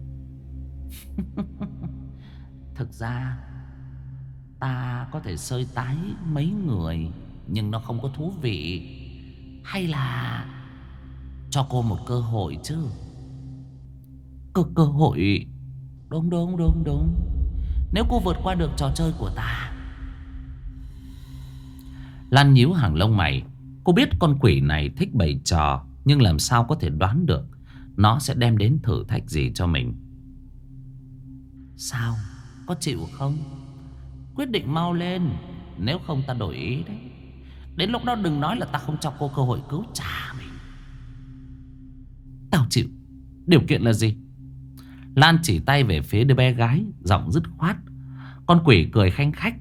Thực ra ta có thể sơi tái mấy người, nhưng nó không có thú vị. Hay là cho cô một cơ hội chứ? Cơ hội? Đúng. Nếu cô vượt qua được trò chơi của ta. Lan nhíu hàng lông mày. Cô biết con quỷ này thích bày trò, nhưng làm sao có thể đoán được nó sẽ đem đến thử thách gì cho mình. Sao? Có chịu không? Quyết định mau lên, nếu không ta đổi ý đấy. Đến lúc đó đừng nói là ta không cho cô cơ hội cứu cha mình. Tao chịu. Điều kiện là gì? Lan chỉ tay về phía đứa bé gái, giọng dứt khoát. Con quỷ cười khanh khách.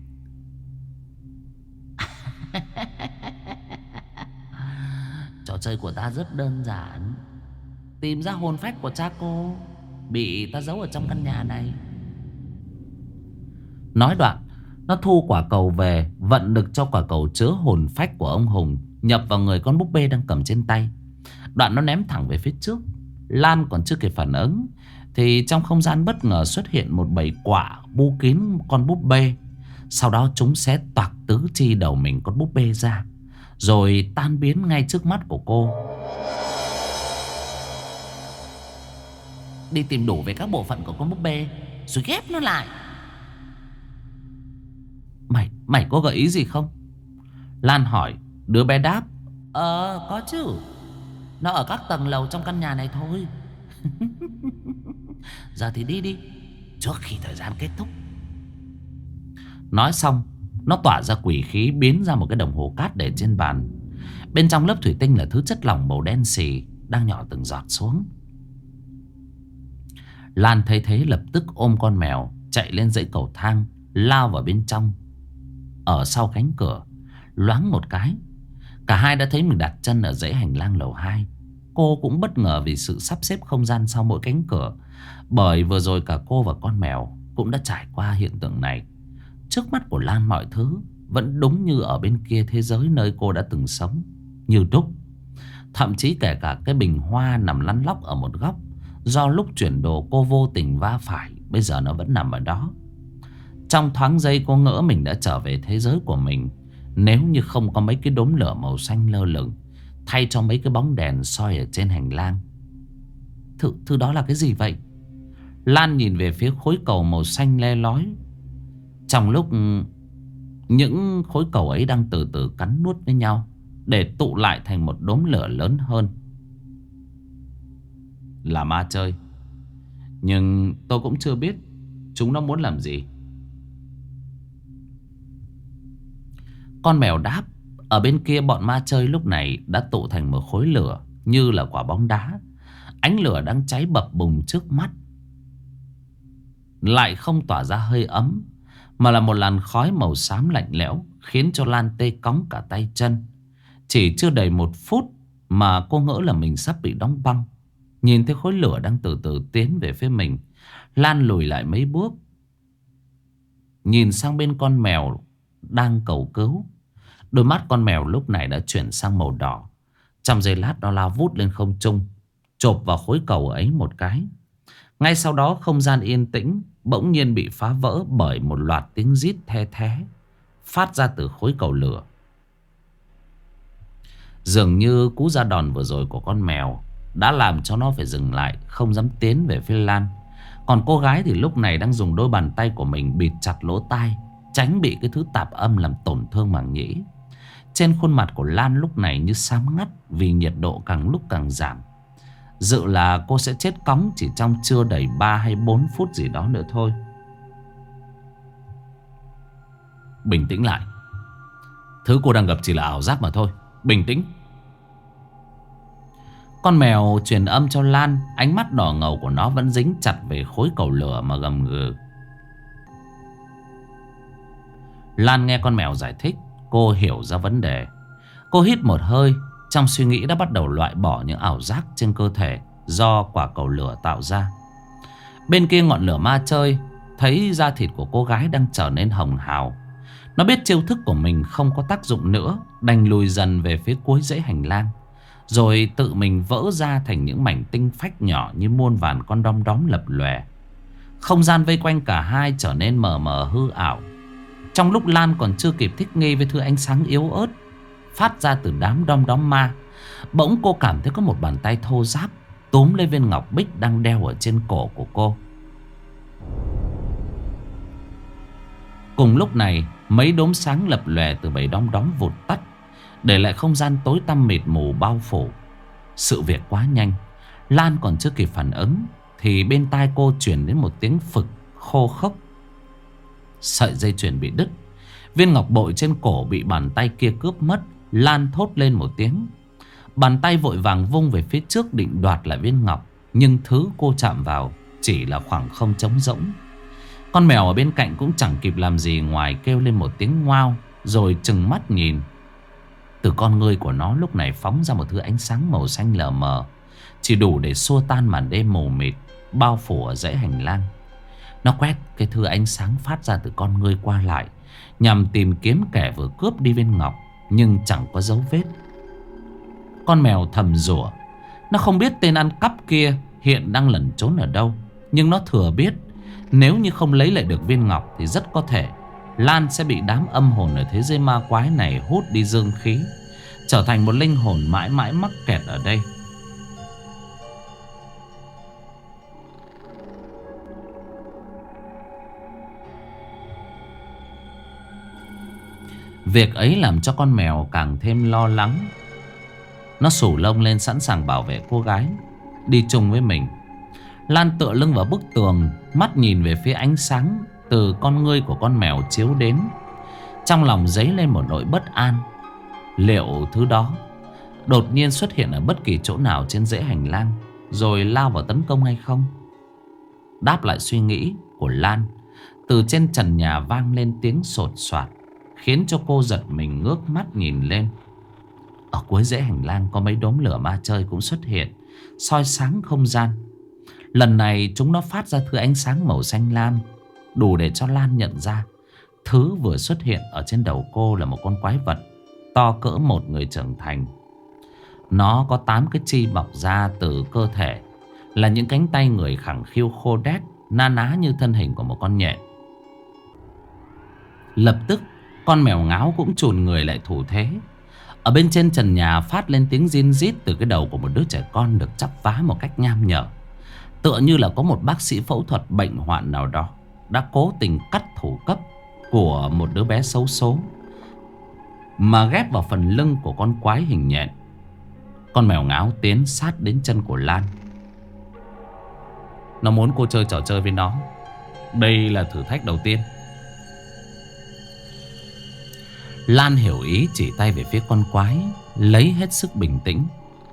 Trò chơi của ta rất đơn giản. Tìm ra hồn phách của cha cô bị ta giấu ở trong căn nhà này. Nói đoạn, nó thu quả cầu về, vận được cho quả cầu chứa hồn phách của ông Hùng nhập vào người con búp bê đang cầm trên tay. Đoạn nó ném thẳng về phía trước. Lan còn chưa kịp phản ứng thì trong không gian bất ngờ xuất hiện một bầy quả bu kín con búp bê. Sau đó chúng xé toạc tứ chi đầu mình con búp bê ra, rồi tan biến ngay trước mắt của cô. Đi tìm đủ về các bộ phận của con búp bê rồi ghép nó lại. Mày có gợi ý gì không? Lan hỏi. Đứa bé đáp. Có chứ. Nó ở các tầng lầu trong căn nhà này thôi. Giờ thì đi trước khi thời gian kết thúc. Nói xong, nó tỏa ra quỷ khí, biến ra một cái đồng hồ cát để trên bàn. Bên trong lớp thủy tinh là thứ chất lỏng màu đen xì đang nhỏ từng giọt xuống. Lan thấy thế lập tức ôm con mèo chạy lên dãy cầu thang, lao vào bên trong. Ở sau cánh cửa, loáng một cái, cả hai đã thấy mình đặt chân ở dãy hành lang lầu 2. Cô cũng bất ngờ vì sự sắp xếp không gian sau mỗi cánh cửa, bởi vừa rồi cả cô và con mèo cũng đã trải qua hiện tượng này. Trước mắt của Lan mọi thứ vẫn đúng như ở bên kia thế giới nơi cô đã từng sống, như đúc. Thậm chí kể cả cái bình hoa nằm lăn lóc ở một góc, do lúc chuyển đồ cô vô tình va phải, bây giờ nó vẫn nằm ở đó. Trong thoáng giây cô ngỡ mình đã trở về thế giới của mình, nếu như không có mấy cái đốm lửa màu xanh lơ lửng thay cho mấy cái bóng đèn soi ở trên hành lang. Thứ đó là cái gì vậy? Lan nhìn về phía khối cầu màu xanh le lói. Trong lúc những khối cầu ấy đang từ từ cắn nuốt với nhau để tụ lại thành một đốm lửa lớn hơn. Là ma chơi, nhưng tôi cũng chưa biết chúng nó muốn làm gì. Con mèo đáp. Ở bên kia bọn ma chơi lúc này đã tụ thành một khối lửa như là quả bóng đá. Ánh lửa đang cháy bập bùng trước mắt lại không tỏa ra hơi ấm, mà là một làn khói màu xám lạnh lẽo, khiến cho Lan tê cóng cả tay chân. Chỉ chưa đầy 1 phút mà cô ngỡ là mình sắp bị đóng băng. Nhìn thấy khối lửa đang từ từ tiến về phía mình, Lan lùi lại mấy bước, nhìn sang bên con mèo đang cầu cứu. Đôi mắt con mèo lúc này đã chuyển sang màu đỏ. Trong giây lát nó lao vút lên không trung, chộp vào khối cầu ấy một cái. Ngay sau đó không gian yên tĩnh bỗng nhiên bị phá vỡ bởi một loạt tiếng rít the thé phát ra từ khối cầu lửa. Dường như cú ra đòn vừa rồi của con mèo đã làm cho nó phải dừng lại, không dám tiến về phía Lan. Còn cô gái thì lúc này đang dùng đôi bàn tay của mình bịt chặt lỗ tai, tránh bị cái thứ tạp âm làm tổn thương màng nhĩ. Trên khuôn mặt của Lan lúc này như xám ngắt vì nhiệt độ càng lúc càng giảm. Dự là cô sẽ chết cóng chỉ trong chưa đầy 3 hay 4 phút gì đó nữa thôi. Bình tĩnh lại. Thứ cô đang gặp chỉ là ảo giác mà thôi. Bình tĩnh. Con mèo truyền âm cho Lan. Ánh mắt đỏ ngầu của nó vẫn dính chặt về khối cầu lửa mà gầm gừ. Lan nghe con mèo giải thích, cô hiểu ra vấn đề. Cô hít một hơi, trong suy nghĩ đã bắt đầu loại bỏ những ảo giác trên cơ thể do quả cầu lửa tạo ra. Bên kia ngọn lửa ma chơi thấy da thịt của cô gái đang trở nên hồng hào. Nó biết chiêu thức của mình không có tác dụng nữa, đành lùi dần về phía cuối dãy hành lang, rồi tự mình vỡ ra thành những mảnh tinh phách nhỏ như muôn vàn con đom đóm lập lòe. Không gian vây quanh cả hai trở nên mờ mờ hư ảo. Trong lúc Lan còn chưa kịp thích nghi với thứ ánh sáng yếu ớt phát ra từ đám đom đóm ma, bỗng cô cảm thấy có một bàn tay thô ráp túm lấy viên ngọc bích đang đeo ở trên cổ của cô. Cùng lúc này, mấy đốm sáng lập lòe từ bầy đom đóm vụt tắt, để lại không gian tối tăm mịt mù bao phủ. Sự việc quá nhanh, Lan còn chưa kịp phản ứng thì bên tai cô truyền đến một tiếng phực khô khốc. Sợi dây chuyền bị đứt, viên ngọc bội trên cổ bị bàn tay kia cướp mất. Lan thốt lên một tiếng, bàn tay vội vàng vung về phía trước định đoạt lại viên ngọc, nhưng thứ cô chạm vào chỉ là khoảng không trống rỗng. Con mèo ở bên cạnh cũng chẳng kịp làm gì ngoài kêu lên một tiếng ngoao, rồi trừng mắt nhìn. Từ con ngươi của nó lúc này phóng ra một thứ ánh sáng màu xanh lờ mờ, chỉ đủ để xua tan màn đêm mù mịt bao phủ ở dãy hành lang. Nó quét cái thứ ánh sáng phát ra từ con ngươi qua lại, nhằm tìm kiếm kẻ vừa cướp đi viên ngọc, nhưng chẳng có dấu vết. Con mèo thầm rủa. Nó không biết tên ăn cắp kia hiện đang lẩn trốn ở đâu, nhưng nó thừa biết nếu như không lấy lại được viên ngọc thì rất có thể Lan sẽ bị đám âm hồn ở thế giới ma quái này hút đi dương khí, trở thành một linh hồn mãi mãi mắc kẹt ở đây. Việc ấy làm cho con mèo càng thêm lo lắng. Nó sủ lông lên sẵn sàng bảo vệ cô gái đi chung với mình. Lan tựa lưng vào bức tường, mắt nhìn về phía ánh sáng từ con ngươi của con mèo chiếu đến. Trong lòng dấy lên một nỗi bất an. Liệu thứ đó đột nhiên xuất hiện ở bất kỳ chỗ nào trên dãy hành lang, rồi lao vào tấn công hay không? Đáp lại suy nghĩ của Lan, từ trên trần nhà vang lên tiếng sột soạt, khiến cho cô giật mình ngước mắt nhìn lên. Ở cuối dãy hành lang có mấy đốm lửa ma chơi cũng xuất hiện, soi sáng không gian. Lần này chúng nó phát ra thứ ánh sáng màu xanh lam, đủ để cho Lan nhận ra thứ vừa xuất hiện ở trên đầu cô là một con quái vật to cỡ một người trưởng thành. Nó có 8 cái chi mọc ra từ cơ thể, là những cánh tay người khẳng khiu khô đét, na ná như thân hình của một con nhện. Lập tức con mèo ngáo cũng chùn người lại thủ thế. Ở bên trên trần nhà phát lên tiếng rin rít từ cái đầu của một đứa trẻ con được chắp vá một cách nham nhở. Tựa như là có một bác sĩ phẫu thuật bệnh hoạn nào đó đã cố tình cắt thủ cấp của một đứa bé xấu số mà ghép vào phần lưng của con quái hình nhện. Con mèo ngáo tiến sát đến chân của Lan. Nó muốn cô chơi trò chơi với nó. Đây là thử thách đầu tiên. Lan hiểu ý, chỉ tay về phía con quái, lấy hết sức bình tĩnh.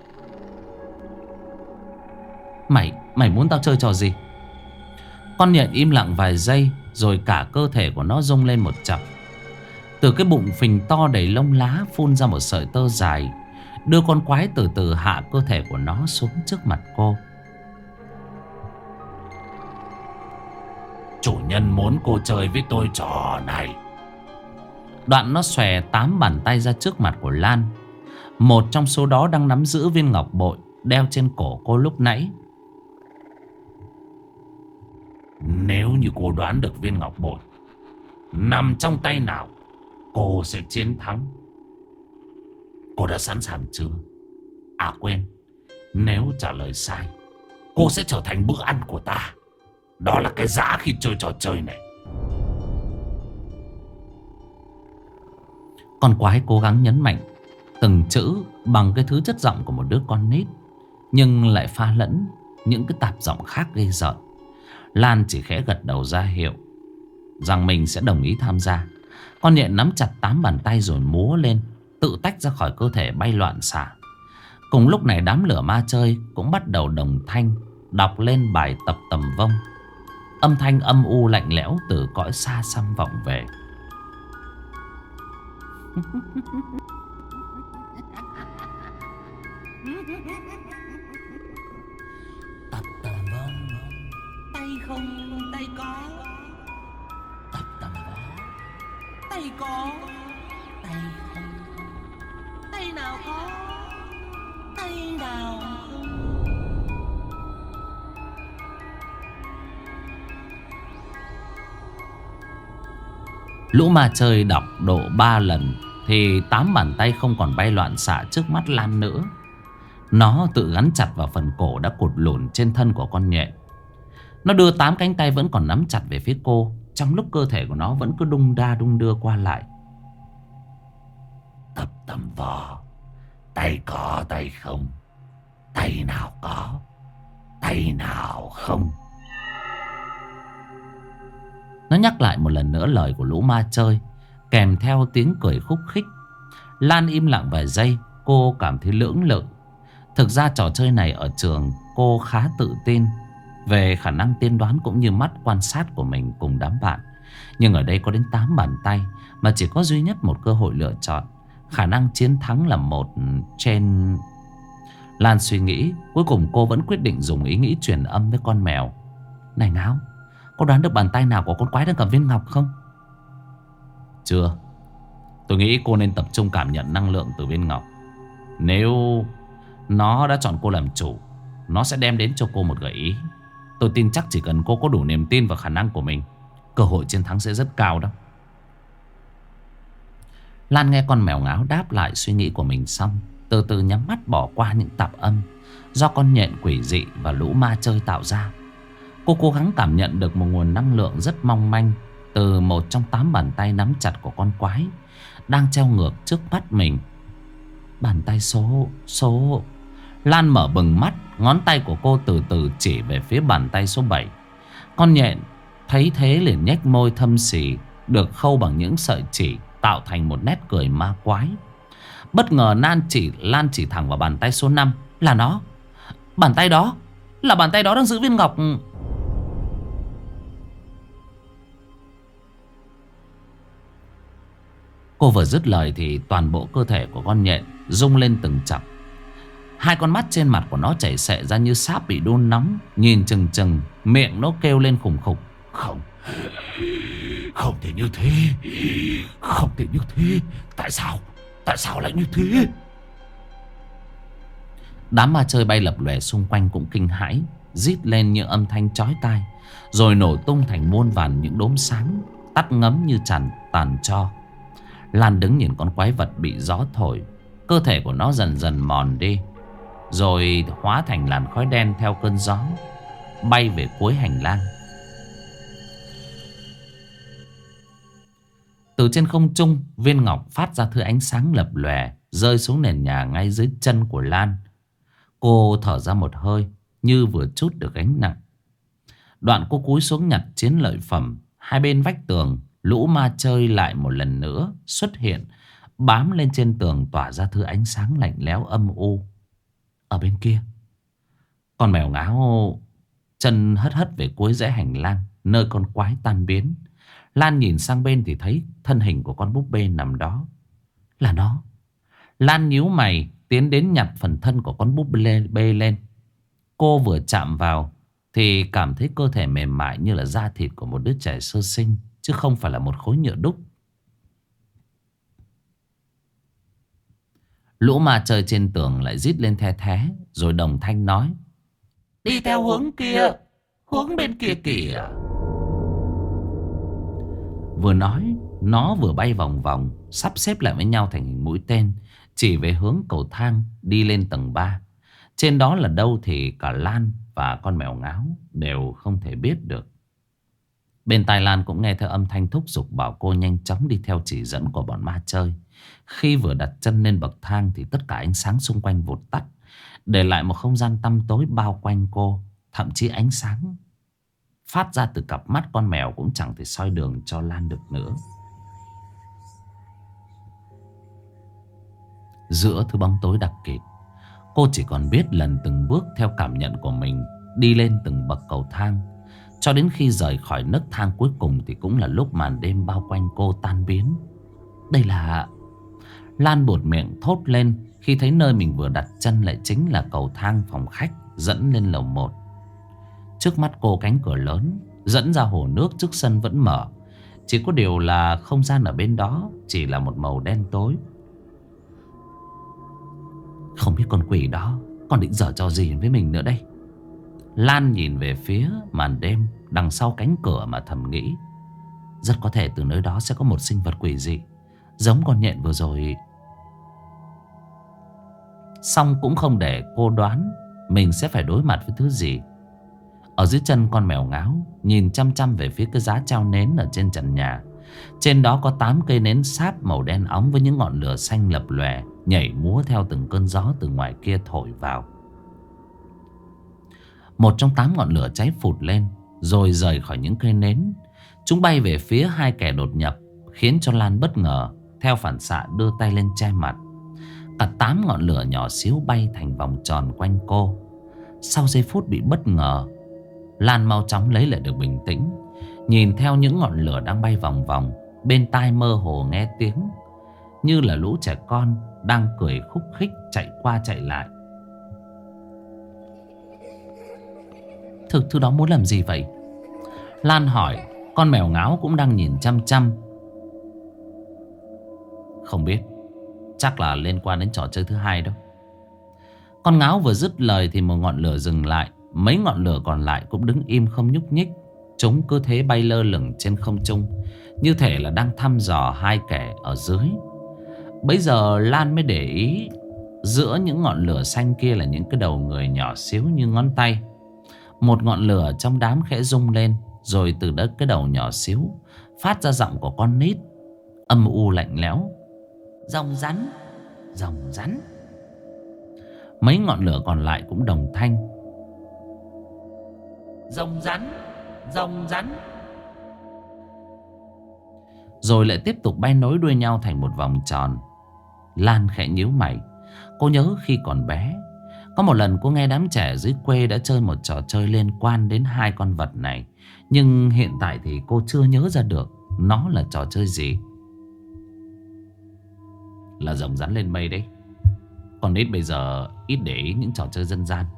Mày muốn tao chơi trò gì? Con nhện im lặng vài giây, rồi cả cơ thể của nó rung lên một chập. Từ cái bụng phình to đầy lông lá phun ra một sợi tơ dài, đưa con quái từ từ hạ cơ thể của nó xuống trước mặt cô. Chủ nhân muốn cô chơi với tôi trò này. Đoạn nó xòe 8 bàn tay ra trước mặt của Lan. Một trong số đó đang nắm giữ viên ngọc bội đeo trên cổ cô lúc nãy. Nếu như cô đoán được viên ngọc bội nằm trong tay nào Cô sẽ chiến thắng. Cô đã sẵn sàng chưa? À quên, nếu trả lời sai, cô sẽ trở thành bữa ăn của ta. Đó là cái giá khi chơi trò chơi này. Con quái cố gắng nhấn mạnh từng chữ bằng cái thứ chất giọng của một đứa con nít, nhưng lại pha lẫn những cái tạp giọng khác ghê rợn. Lan chỉ khẽ gật đầu ra hiệu rằng mình sẽ đồng ý tham gia. Con nhện nắm chặt 8 bàn tay rồi múa lên, tự tách ra khỏi cơ thể bay loạn xạ. Cùng lúc này đám lửa ma chơi cũng bắt đầu đồng thanh đọc lên bài tập tầm vong. Âm thanh âm u lạnh lẽo từ cõi xa xăm vọng về. Tập tầm vong, tay không tay có. Tập tầm vong, tay có tay không. Tay nào có, tay nào không. Lũ ma chơi đọc độ 3 lần thì 8 bàn tay không còn bay loạn xạ trước mắt Lan nữa. Nó tự gắn chặt vào phần cổ đã cụt lủn trên thân của con nhện. Nó đưa 8 cánh tay vẫn còn nắm chặt về phía cô, trong lúc cơ thể của nó vẫn cứ đung đa đung đưa qua lại. Tập tầm vò, tay có tay không. Tay nào có, tay nào không. Nó nhắc lại một lần nữa lời của lũ ma chơi, kèm theo tiếng cười khúc khích. Lan im lặng vài giây, cô cảm thấy lưỡng lự. Thực ra trò chơi này ở trường cô khá tự tin về khả năng tiên đoán cũng như mắt quan sát của mình cùng đám bạn. Nhưng ở đây có đến 8 bàn tay mà chỉ có duy nhất một cơ hội lựa chọn. Khả năng chiến thắng là 1 trên... Lan suy nghĩ, cuối cùng cô vẫn quyết định dùng ý nghĩ truyền âm với con mèo. Này Ngáo, cô đoán được bàn tay nào của con quái đang cầm viên ngọc không? Chưa. Tôi nghĩ cô nên tập trung cảm nhận năng lượng từ viên ngọc. Nếu nó đã chọn cô làm chủ, nó sẽ đem đến cho cô một gợi ý. Tôi tin chắc chỉ cần cô có đủ niềm tin vào khả năng của mình, cơ hội chiến thắng sẽ rất cao đó. Lan nghe con mèo Ngáo đáp lại suy nghĩ của mình xong, từ từ nhắm mắt bỏ qua những tạp âm do con nhện quỷ dị và lũ ma chơi tạo ra. Cô cố gắng cảm nhận được một nguồn năng lượng rất mong manh từ một trong 8 bàn tay nắm chặt của con quái đang treo ngược trước mắt mình. Bàn tay số. Lan mở bừng mắt, ngón tay của cô từ từ chỉ về phía bàn tay số 7. Con nhện thấy thế liền nhếch môi thâm sỉ được khâu bằng những sợi chỉ tạo thành một nét cười ma quái. Bất ngờ Lan chỉ thẳng vào bàn tay số 5. Là nó. Bàn tay đó là bàn tay đó đang giữ viên ngọc. Cô vừa dứt lời thì toàn bộ cơ thể của con nhện rung lên từng chập. 2 con mắt trên mặt của nó chảy xệ ra như sáp bị đun nóng, nhìn chừng chừng, miệng nó kêu lên khủng khục. Không, không thể như thế. Không thể như thế. Tại sao lại như thế? Đám ma chơi bay lập lòe xung quanh cũng kinh hãi, rít lên những âm thanh chói tai, rồi nổ tung thành muôn vàn những đốm sáng tắt ngấm như tàn tro. Lan đứng nhìn con quái vật bị gió thổi, cơ thể của nó dần dần mòn đi, rồi hóa thành làn khói đen theo cơn gió bay về cuối hành lang. Từ trên không trung, viên ngọc phát ra thứ ánh sáng lập lòe, rơi xuống nền nhà ngay dưới chân của Lan. Cô thở ra một hơi như vừa trút được gánh nặng. Đoạn cô cúi xuống nhặt chiến lợi phẩm. Hai bên vách tường, lũ ma chơi lại một lần nữa xuất hiện, bám lên trên tường tỏa ra thứ ánh sáng lạnh lẽo âm u. Ở bên kia, con mèo Ngáo chân hất hất về cuối dãy hành lang nơi con quái tan biến. Lan nhìn sang bên thì thấy thân hình của con búp bê nằm đó. Là nó. Lan nhíu mày tiến đến nhặt phần thân của con búp bê lên. Cô vừa chạm vào thì cảm thấy cơ thể mềm mại như là da thịt của một đứa trẻ sơ sinh, chứ không phải là một khối nhựa đúc. Lũ ma chơi trên tường lại rít lên the thé, rồi đồng thanh nói: đi theo hướng kia, hướng bên kia kìa. Vừa nói, Nó vừa bay vòng vòng, sắp xếp lại với nhau thành hình mũi tên, chỉ về hướng cầu thang đi lên tầng 3. Trên đó là đâu thì cả Lan và con mèo ngáo đều không thể biết được. Bên tai Lan cũng nghe theo âm thanh thúc giục bảo cô nhanh chóng đi theo chỉ dẫn của bọn ma chơi. Khi vừa đặt chân lên bậc thang thì tất cả ánh sáng xung quanh vụt tắt, để lại một không gian tăm tối bao quanh cô. Thậm chí ánh sáng phát ra từ cặp mắt con mèo cũng chẳng thể soi đường cho Lan được nữa. Giữa thứ bóng tối đặc kịt, cô chỉ còn biết lần từng bước theo cảm nhận của mình đi lên từng bậc cầu thang. Cho đến khi rời khỏi nấc thang cuối cùng thì cũng là lúc màn đêm bao quanh cô tan biến. Đây là... Lan buột miệng thốt lên khi thấy nơi mình vừa đặt chân lại chính là cầu thang phòng khách dẫn lên lầu 1. Trước mắt cô cánh cửa lớn dẫn ra hồ nước trước sân vẫn mở. Chỉ có điều là không gian ở bên đó chỉ là một màu đen tối. Không biết con quỷ đó còn định giở trò gì với mình nữa đây. Lan nhìn về phía màn đêm đằng sau cánh cửa mà thầm nghĩ. Rất có thể từ nơi đó sẽ có một sinh vật quỷ dị, giống con nhện vừa rồi. Xong cũng không để cô đoán mình sẽ phải đối mặt với thứ gì. Ở dưới chân con mèo ngáo nhìn chăm chăm về phía cái giá treo nến ở trên trần nhà. Trên đó có 8 cây nến sáp màu đen óng với những ngọn lửa xanh lập lòe nhảy múa theo từng cơn gió từ ngoài kia thổi vào. Một trong 8 ngọn lửa cháy phụt lên rồi rời khỏi những cây nến. Chúng bay về phía hai kẻ đột nhập, khiến cho Lan bất ngờ, theo phản xạ đưa tay lên che mặt. Cả 8 ngọn lửa nhỏ xíu bay thành vòng tròn quanh cô. Sau giây phút bị bất ngờ, Lan mau chóng lấy lại được bình tĩnh, nhìn theo những ngọn lửa đang bay vòng vòng. Bên tai mơ hồ nghe tiếng như là lũ trẻ con đang cười khúc khích chạy qua chạy lại. Thứ đó muốn làm gì vậy? Lan hỏi. Con mèo ngáo cũng đang nhìn chăm chăm. Không biết, chắc là liên quan đến trò chơi thứ hai đâu. Con ngáo vừa dứt lời thì một ngọn lửa dừng lại. Mấy ngọn lửa còn lại cũng đứng im không nhúc nhích. Chúng cứ thế bay lơ lửng trên không trung, như thể là đang thăm dò hai kẻ ở dưới. Bấy giờ Lan mới để ý, giữa những ngọn lửa xanh kia là những cái đầu người nhỏ xíu như ngón tay. Một ngọn lửa trong đám khẽ rung lên, rồi từ đó cái đầu nhỏ xíu phát ra giọng của con nít, âm u lạnh lẽo. Rồng rắn, rồng rắn. Mấy ngọn lửa còn lại cũng đồng thanh. Rồng rắn, rồng rắn. Rồi lại tiếp tục bay nối đuôi nhau thành một vòng tròn. Lan khẽ nhíu mày. Cô nhớ khi còn bé, có một lần cô nghe đám trẻ dưới quê đã chơi một trò chơi liên quan đến hai con vật này. Nhưng hiện tại thì cô chưa nhớ ra được nó là trò chơi gì. Là rồng rắn lên mây đấy. Con nít bây giờ ít để ý những trò chơi dân gian.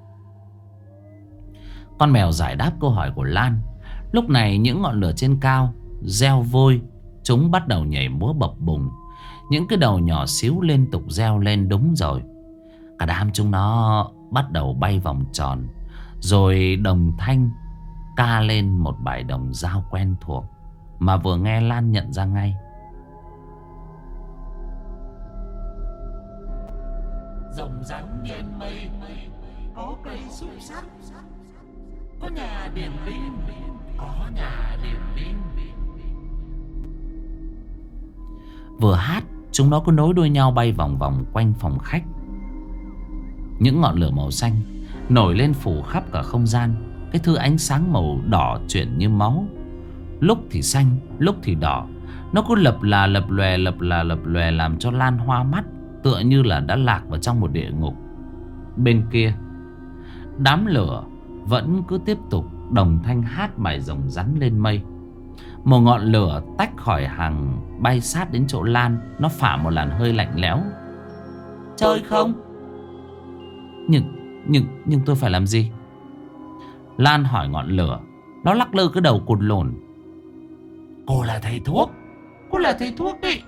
Con mèo giải đáp câu hỏi của Lan. Lúc này những ngọn lửa trên cao reo vôi. Chúng bắt đầu nhảy múa bập bùng. Những cái đầu nhỏ xíu liên tục reo lên. Đúng rồi, cả đám chúng nó bắt đầu bay vòng tròn, rồi đồng thanh ca lên một bài đồng dao quen thuộc mà vừa nghe Lan nhận ra ngay. Rồng rắn trên mây, có cây xúc sắc, có nhà điện linh, có nhà điện linh. Vừa hát, chúng nó cứ nối đuôi nhau bay vòng vòng quanh phòng khách. Những ngọn lửa màu xanh nổi lên phủ khắp cả không gian. Cái thứ ánh sáng màu đỏ chuyển như máu, lúc thì xanh, lúc thì đỏ. Nó cứ lập là lập lòe làm cho Lan hoa mắt, tựa như là đã lạc vào trong một địa ngục. Bên kia, đám lửa vẫn cứ tiếp tục đồng thanh hát bài rồng rắn lên mây. Một ngọn lửa tách khỏi hàng bay sát đến chỗ Lan. Nó phả một làn hơi lạnh lẽo. Chơi không? Nhưng tôi phải làm gì? Lan hỏi ngọn lửa. Nó lắc lư cái đầu cụt lồn. Cô là thầy thuốc. Cô là thầy thuốc đấy.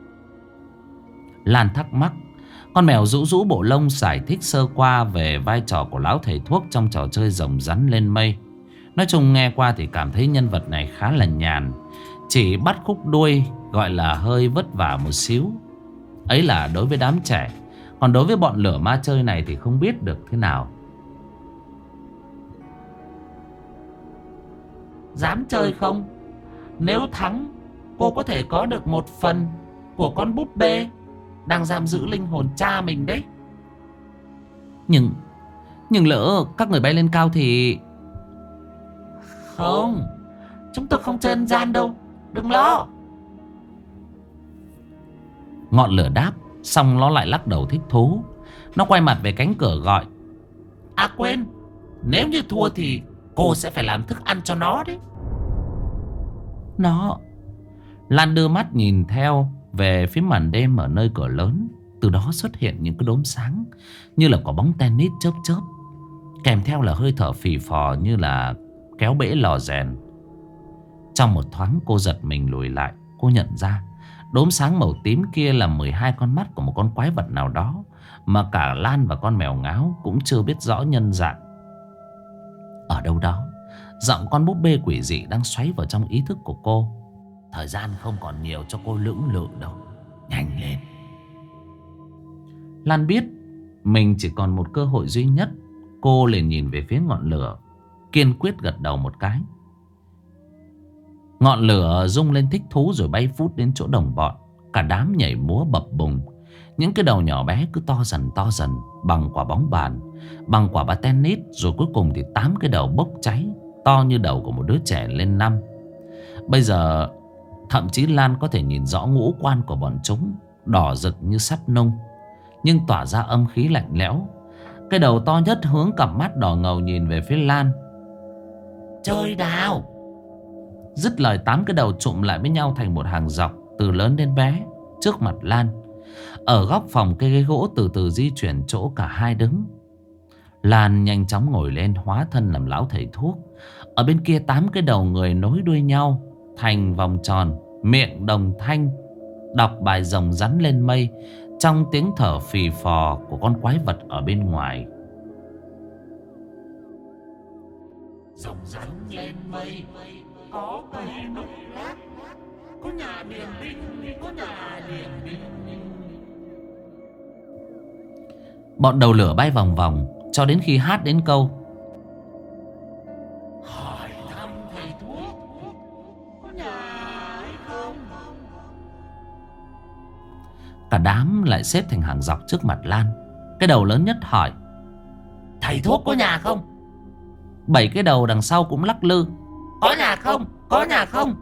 Lan thắc mắc. Con mèo rũ rũ bộ lông giải thích sơ qua về vai trò của lão thầy thuốc trong trò chơi rồng rắn lên mây. Nói chung nghe qua thì cảm thấy nhân vật này khá là nhàn, chỉ bắt khúc đuôi, gọi là hơi vất vả một xíu. Ấy là đối với đám trẻ. Còn đối với bọn lửa ma chơi này thì không biết được thế nào. Dám chơi không? Nếu thắng, cô có thể có được một phần của con búp bê đang giam giữ linh hồn cha mình đấy. Nhưng lỡ các người bay lên cao thì... Không, chúng tôi không chơi ăn gian đâu, đừng lo. Ngọn lửa đáp, xong nó lại lắc đầu thích thú. Nó quay mặt về cánh cửa gọi. À quên, nếu như thua thì cô sẽ phải làm thức ăn cho nó đấy. Nó... Lan đưa mắt nhìn theo về phía màn đêm ở nơi cửa lớn. Từ đó xuất hiện những cái đốm sáng như là quả bóng tennis chớp chớp, kèm theo là hơi thở phì phò như là kéo bể lò rèn. Trong một thoáng cô giật mình lùi lại. Cô nhận ra đốm sáng màu tím kia là 12 con mắt của một con quái vật nào đó mà cả Lan và con mèo ngáo cũng chưa biết rõ nhân dạng. Ở đâu đó, giọng con búp bê quỷ dị đang xoáy vào trong ý thức của cô. Thời gian không còn nhiều cho cô lưỡng lự đâu, nhanh lên. Lan biết mình chỉ còn một cơ hội duy nhất. Cô liền nhìn về phía ngọn lửa, kiên quyết gật đầu một cái. Ngọn lửa rung lên thích thú rồi bay vút đến chỗ đồng bọn. Cả đám nhảy múa bập bùng. Những cái đầu nhỏ bé cứ to dần bằng quả bóng bàn, bằng quả bóng tennis. Rồi cuối cùng thì 8 cái đầu bốc cháy to như đầu của một đứa trẻ lên 5. Bây giờ thậm chí Lan có thể nhìn rõ ngũ quan của bọn chúng, đỏ rực như sắt nung, nhưng tỏa ra âm khí lạnh lẽo. Cái đầu to nhất hướng cặp mắt đỏ ngầu nhìn về phía Lan. Chơi nào. Dứt lời 8 cái đầu trụm lại với nhau thành một hàng dọc, từ lớn đến bé, trước mặt Lan. Ở góc phòng, cây ghế gỗ từ từ di chuyển chỗ cả hai đứng. Lan nhanh chóng ngồi lên, hóa thân làm lão thầy thuốc. Ở bên kia 8 cái đầu người nối đuôi nhau thành vòng tròn, miệng đồng thanh đọc bài rồng rắn lên mây trong tiếng thở phì phò của con quái vật ở bên ngoài. Rồng rắn lên mây, có cây nút lát, có nhà điền đinh, có nhà điền đinh. Bọn đầu lửa bay vòng vòng cho đến khi hát đến câu Hỏi thăm thầy thuốc, có nhà hay không? cả đám lại xếp thành hàng dọc trước mặt Lan. Cái đầu lớn nhất hỏi: Thầy thuốc có nhà không? 7 cái đầu đằng sau cũng lắc lư: Có nhà không? Có nhà không?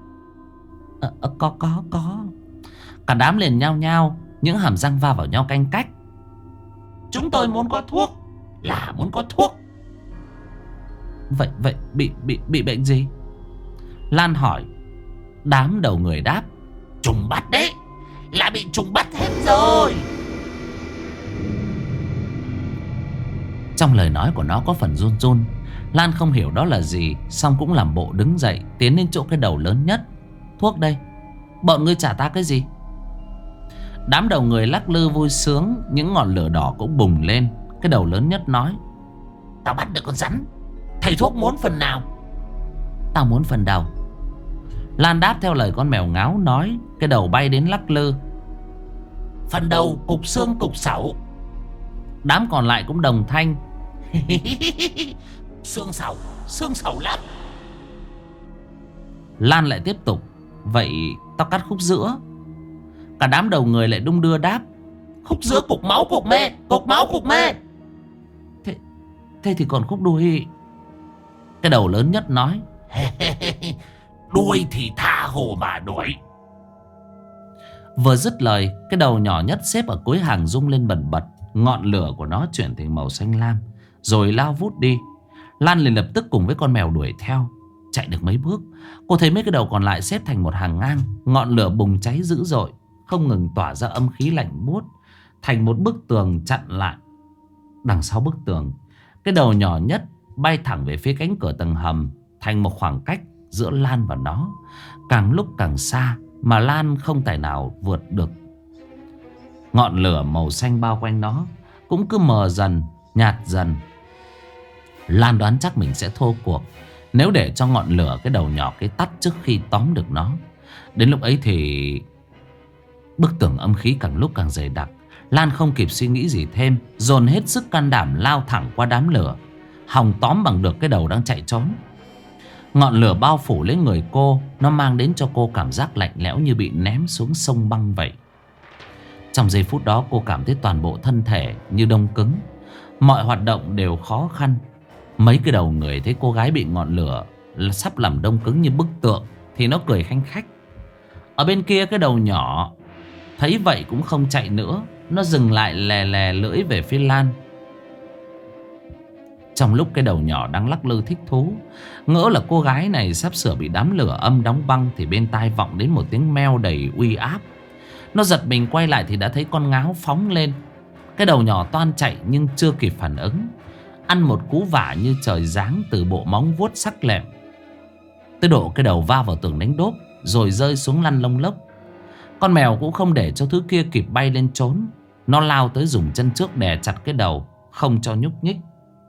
Có. Cả đám liền nhao nhao, những hàm răng va vào nhau canh cách. Chúng tôi muốn có thuốc, là muốn có thuốc. Vậy bị bệnh gì? Lan hỏi. Đám đầu người đáp: Trùng bắt đấy, là bị trùng bắt hết rồi. Trong lời nói của nó có phần run run. Lan không hiểu đó là gì, xong cũng làm bộ đứng dậy, tiến đến chỗ cái đầu lớn nhất. Thuốc đây, bọn ngươi trả ta cái gì? Đám đầu người lắc lư vui sướng. Những ngọn lửa đỏ cũng bùng lên. Cái đầu lớn nhất nói: Tao bắt được con rắn, thầy thuốc muốn phần nào? Tao muốn phần đầu. Lan đáp theo lời con mèo ngáo nói. Cái đầu bay đến lắc lư: Phần đầu cục xương cục sẩu. Đám còn lại cũng đồng thanh: Xương sẩu lắm. Lan lại tiếp tục: Vậy tao cắt khúc giữa. Cả đám đầu người lại đung đưa đáp: Khúc giữa cục máu cục mê, cục máu cục mê. Thế thì còn khúc đuôi? Cái đầu lớn nhất nói: Đuôi thì tha hồ mà đuổi. Vừa dứt lời, cái đầu nhỏ nhất xếp ở cuối hàng rung lên bần bật. Ngọn lửa của nó chuyển thành màu xanh lam rồi lao vút đi. Lan liền lập tức cùng với con mèo đuổi theo. Chạy được mấy bước, cô thấy mấy cái đầu còn lại xếp thành một hàng ngang. Ngọn lửa bùng cháy dữ dội, không ngừng tỏa ra âm khí lạnh buốt, thành một bức tường chặn lại. Đằng sau bức tường, cái đầu nhỏ nhất bay thẳng về phía cánh cửa tầng hầm, thành một khoảng cách giữa Lan và nó càng lúc càng xa, mà Lan không tài nào vượt được. Ngọn lửa màu xanh bao quanh nó cũng cứ mờ dần, nhạt dần. Lan đoán chắc mình sẽ thua cuộc, Nếu để cho ngọn lửa cái đầu nhỏ cái tắt trước khi tóm được nó, đến lúc ấy thì bức tường âm khí càng lúc càng dày đặc. Lan không kịp suy nghĩ gì thêm, dồn hết sức can đảm lao thẳng qua đám lửa, hòng tóm bằng được cái đầu đang chạy trốn. Ngọn lửa bao phủ lấy người cô, nó mang đến cho cô cảm giác lạnh lẽo như bị ném xuống sông băng vậy. Trong giây phút đó cô cảm thấy toàn bộ thân thể như đông cứng, mọi hoạt động đều khó khăn. Mấy cái đầu người thấy cô gái bị ngọn lửa sắp làm đông cứng như bức tượng thì nó cười khanh khách. Ở bên kia cái đầu nhỏ thấy vậy cũng không chạy nữa, nó dừng lại lè lè lưỡi về phía Lan. Trong lúc cái đầu nhỏ đang lắc lư thích thú, ngỡ là cô gái này sắp sửa bị đám lửa âm đóng băng, thì bên tai vọng đến một tiếng meo đầy uy áp. Nó giật mình quay lại thì đã thấy con ngáo phóng lên. Cái đầu nhỏ toan chạy nhưng chưa kịp phản ứng, ăn một cú vả như trời giáng từ bộ móng vuốt sắc lẹm, tới độ cái đầu va vào tường đánh đốp rồi rơi xuống lăn lông lốc. Con mèo cũng không để cho thứ kia kịp bay lên trốn, nó lao tới dùng chân trước đè chặt cái đầu, không cho nhúc nhích.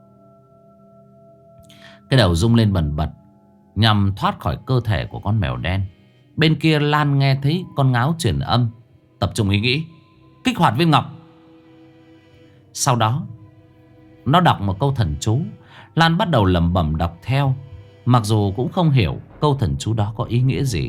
Cái đầu rung lên bần bật nhằm thoát khỏi cơ thể của con mèo đen. Bên kia Lan nghe thấy con ngáo truyền âm, tập trung ý nghĩ, kích hoạt viên ngọc. Sau đó nó đọc một câu thần chú. Lan bắt đầu lẩm bẩm đọc theo, mặc dù cũng không hiểu câu thần chú đó có ý nghĩa gì.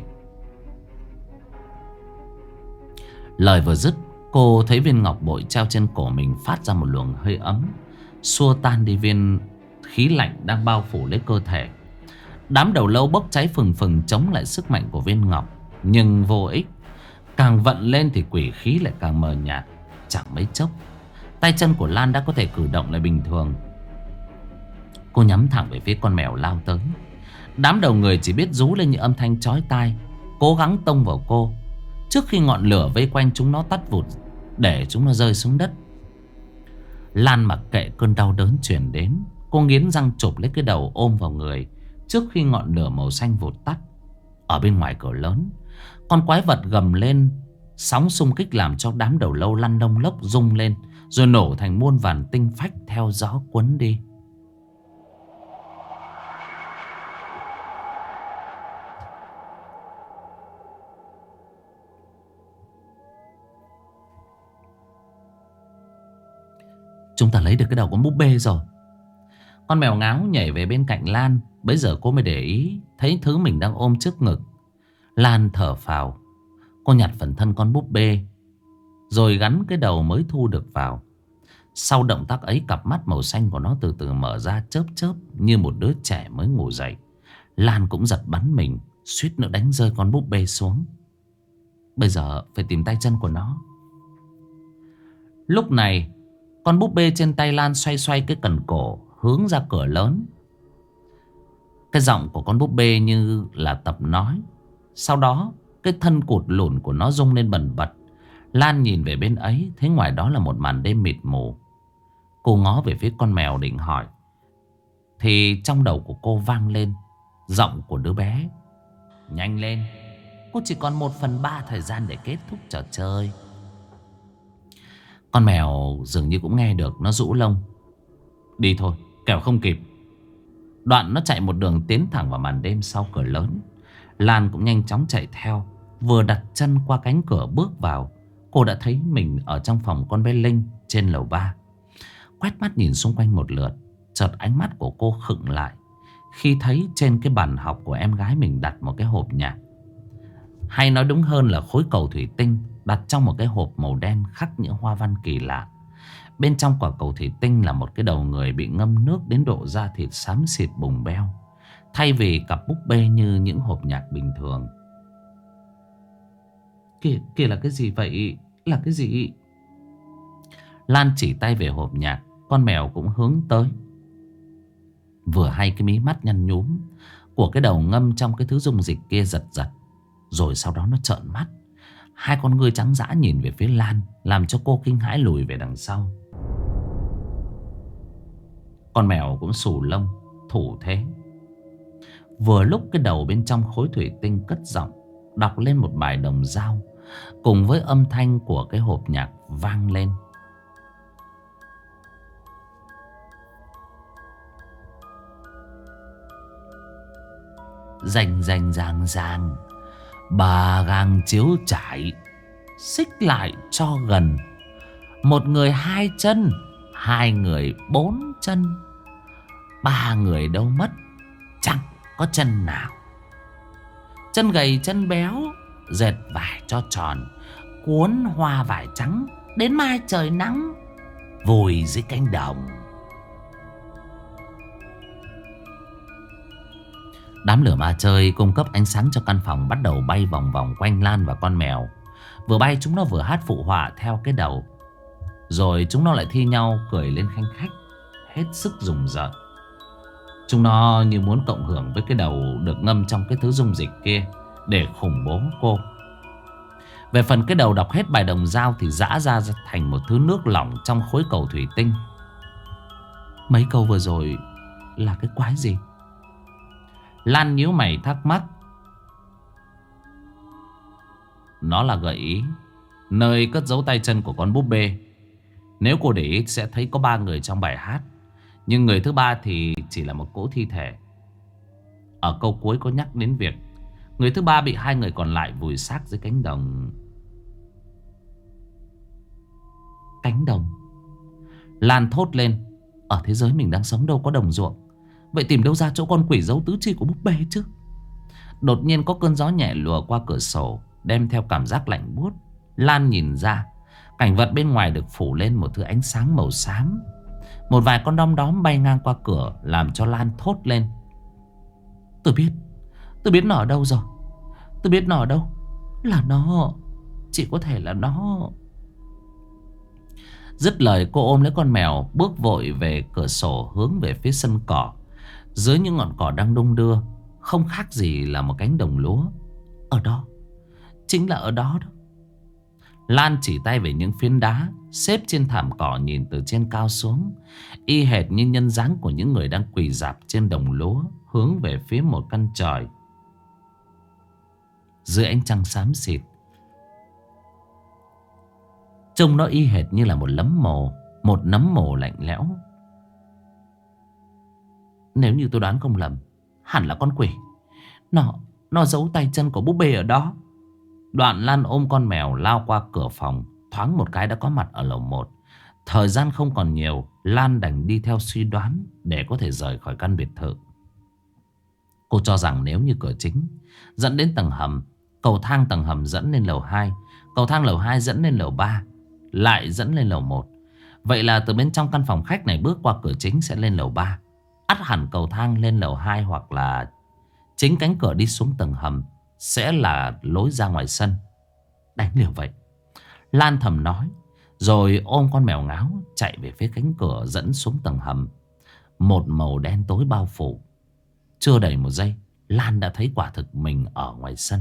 Lời vừa dứt, cô thấy viên ngọc bội treo trên cổ mình phát ra một luồng hơi ấm, xua tan đi viên khí lạnh đang bao phủ lấy cơ thể. Đám đầu lâu bốc cháy phừng phừng chống lại sức mạnh của viên ngọc, nhưng vô ích. Càng vận lên thì quỷ khí lại càng mờ nhạt. Chẳng mấy chốc, tay chân của Lan đã có thể cử động lại bình thường. Cô nhắm thẳng về phía con mèo lao tới. Đám đầu người chỉ biết rú lên những âm thanh chói tai, cố gắng tông vào cô trước khi ngọn lửa vây quanh chúng nó tắt vụt, để chúng nó rơi xuống đất. Lan mặc kệ cơn đau đớn truyền đến, cô nghiến răng chụp lấy cái đầu ôm vào người trước khi ngọn lửa màu xanh vụt tắt. Ở bên ngoài cửa lớn, con quái vật gầm lên, sóng xung kích làm cho đám đầu lâu lăn lông lốc rung lên, rồi nổ thành muôn vàn tinh phách theo gió cuốn đi. Chúng ta lấy được cái đầu con búp bê rồi. Con mèo ngáo nhảy về bên cạnh Lan. Bấy giờ cô mới để ý thấy thứ mình đang ôm trước ngực. Lan thở phào. Cô nhặt phần thân con búp bê rồi gắn cái đầu mới thu được vào. Sau động tác ấy, cặp mắt màu xanh của nó từ từ mở ra, chớp chớp như một đứa trẻ mới ngủ dậy. Lan cũng giật bắn mình, suýt nữa đánh rơi con búp bê xuống. Bây giờ phải tìm tay chân của nó. Lúc này, con búp bê trên tay Lan xoay xoay cái cần cổ hướng ra cửa lớn. Cái giọng của con búp bê như là tập nói. Sau đó cái thân cụt lùn của nó rung lên bần bật. Lan nhìn về bên ấy, thấy ngoài đó là một màn đêm mịt mù. Cô ngó về phía con mèo định hỏi, thì trong đầu của cô vang lên giọng của đứa bé: nhanh lên, cô chỉ còn 1/3 thời gian để kết thúc trò chơi. Con mèo dường như cũng nghe được, nó rũ lông: đi thôi, kẻo không kịp. Đoạn nó chạy một đường tiến thẳng vào màn đêm sau cửa lớn. Lan cũng nhanh chóng chạy theo. Vừa đặt chân qua cánh cửa bước vào, cô đã thấy mình ở trong phòng con bé Linh trên lầu 3. Quét mắt nhìn xung quanh một lượt, chợt ánh mắt của cô khựng lại khi thấy trên cái bàn học của em gái mình đặt một cái hộp nhạc. Hay nói đúng hơn là khối cầu thủy tinh đặt trong một cái hộp màu đen khắc những hoa văn kỳ lạ. Bên trong quả cầu thủy tinh là một cái đầu người bị ngâm nước đến độ da thịt xám xịt bùng beo, thay vì cặp búp bê như những hộp nhạc bình thường. Kìa là cái gì vậy? Là cái gì? Lan chỉ tay về hộp nhạc. Con mèo cũng hướng tới. Vừa hay cái mí mắt nhăn nhúm của cái đầu ngâm trong cái thứ dung dịch kia giật giật, rồi sau đó nó trợn mắt. Hai con ngươi trắng dã nhìn về phía Lan, làm cho cô kinh hãi lùi về đằng sau. Con mèo cũng xù lông thủ thế. Vừa lúc cái đầu bên trong khối thủy tinh cất giọng đọc lên một bài đồng dao, cùng với âm thanh của cái hộp nhạc vang lên. rành rành ràng ràng. Bà gang chiếu trải, xích lại cho gần. Một người 2 chân, 2 người 4 chân, 3 người đâu mất, chẳng có chân nào. Chân gầy chân béo, dệt vải cho tròn, cuốn hoa vải trắng, đến mai trời nắng, vùi dưới cánh đồng. Đám lửa ma chơi cung cấp ánh sáng cho căn phòng bắt đầu bay vòng vòng quanh Lan và con mèo. Vừa bay chúng nó vừa hát phụ họa theo cái đầu. Rồi chúng nó lại thi nhau cười lên khanh khách, hết sức rùng rợn. Chúng nó như muốn cộng hưởng với cái đầu được ngâm trong cái thứ dung dịch kia để khủng bố cô. Về phần cái đầu đọc hết bài đồng dao thì giã ra thành một thứ nước lỏng trong khối cầu thủy tinh. Mấy câu vừa rồi là cái quái gì? Lan nhíu mày thắc mắc. Nó là gợi ý nơi cất giấu tay chân của con búp bê. Nếu cô để ý sẽ thấy có 3 người trong bài hát, nhưng người thứ 3 thì chỉ là một cỗ thi thể. Ở câu cuối có nhắc đến việc người thứ 3 bị 2 người còn lại vùi xác dưới cánh đồng. Cánh đồng? Lan thốt lên. Ở thế giới mình đang sống đâu có đồng ruộng. Vậy tìm đâu ra chỗ con quỷ giấu tứ chi của búp bê chứ? Đột nhiên có cơn gió nhẹ lùa qua cửa sổ, đem theo cảm giác lạnh buốt. Lan nhìn ra, cảnh vật bên ngoài được phủ lên một thứ ánh sáng màu xám. Một vài con đom đóm bay ngang qua cửa, làm cho Lan thốt lên. Tôi biết nó ở đâu rồi. Tôi biết nó ở đâu. Là nó, chỉ có thể là nó. Dứt lời cô ôm lấy con mèo, bước vội về cửa sổ, hướng về phía sân cỏ. Dưới những ngọn cỏ đang đung đưa, không khác gì là một cánh đồng lúa. Ở đó, chính là ở đó đó. Lan chỉ tay về những phiến đá xếp trên thảm cỏ nhìn từ trên cao xuống, y hệt như nhân dáng của những người đang quỳ rạp trên đồng lúa, hướng về phía một căn chòi. Dưới ánh trăng xám xịt, trông nó y hệt như là một nấm mồ lạnh lẽo. Nếu như tôi đoán không lầm, hẳn là con quỷ. Nó giấu tay chân của búp bê ở đó. Đoạn Lan ôm con mèo lao qua cửa phòng, thoáng một cái đã có mặt ở lầu 1. Thời gian không còn nhiều, Lan đành đi theo suy đoán để có thể rời khỏi căn biệt thự. Cô cho rằng nếu như cửa chính dẫn đến tầng hầm, cầu thang tầng hầm dẫn lên lầu 2, cầu thang lầu 2 dẫn lên lầu 3, lại dẫn lên lầu 1. Vậy là từ bên trong căn phòng khách này bước qua cửa chính sẽ lên lầu 3. Ắt hẳn cầu thang lên lầu 2 hoặc là chính cánh cửa đi xuống tầng hầm sẽ là lối ra ngoài sân. Đánh liều vậy, Lan thầm nói, rồi ôm con mèo ngáo chạy về phía cánh cửa dẫn xuống tầng hầm. Một màu đen tối bao phủ. Chưa đầy một giây, Lan đã thấy quả thực mình ở ngoài sân.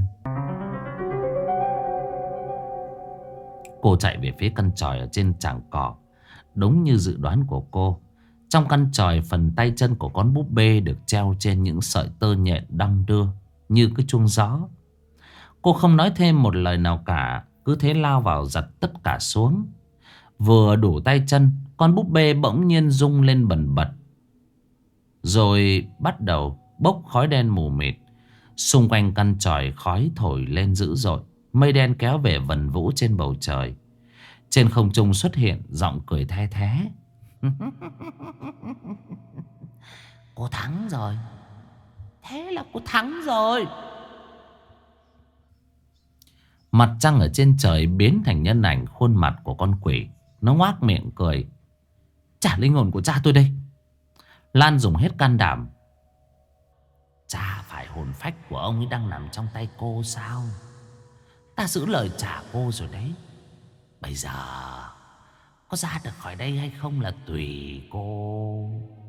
Cô chạy về phía căn chòi ở trên trảng cỏ. Đúng như dự đoán của cô, trong căn chòi, phần tay chân của con búp bê được treo trên những sợi tơ nhện đong đưa như cái chuông gió. Cô không nói thêm một lời nào cả, cứ thế lao vào giật tất cả xuống. Vừa đủ tay chân, con búp bê bỗng nhiên rung lên bần bật, rồi bắt đầu bốc khói đen mù mịt. Xung quanh căn chòi khói thổi lên dữ dội, mây đen kéo về vần vũ trên bầu trời. Trên không trung xuất hiện giọng cười the thé. Cô thắng rồi. Thế là cô thắng rồi. Mặt trăng ở trên trời biến thành nhân ảnh khuôn mặt của con quỷ. Nó ngoác miệng cười. Trả linh hồn của cha tôi đây. Lan dùng hết can đảm. Chả phải hồn phách của ông ấy đang nằm trong tay cô sao? Ta giữ lời trả cô rồi đấy. Bây giờ có ra được khỏi đây hay không là tùy cô.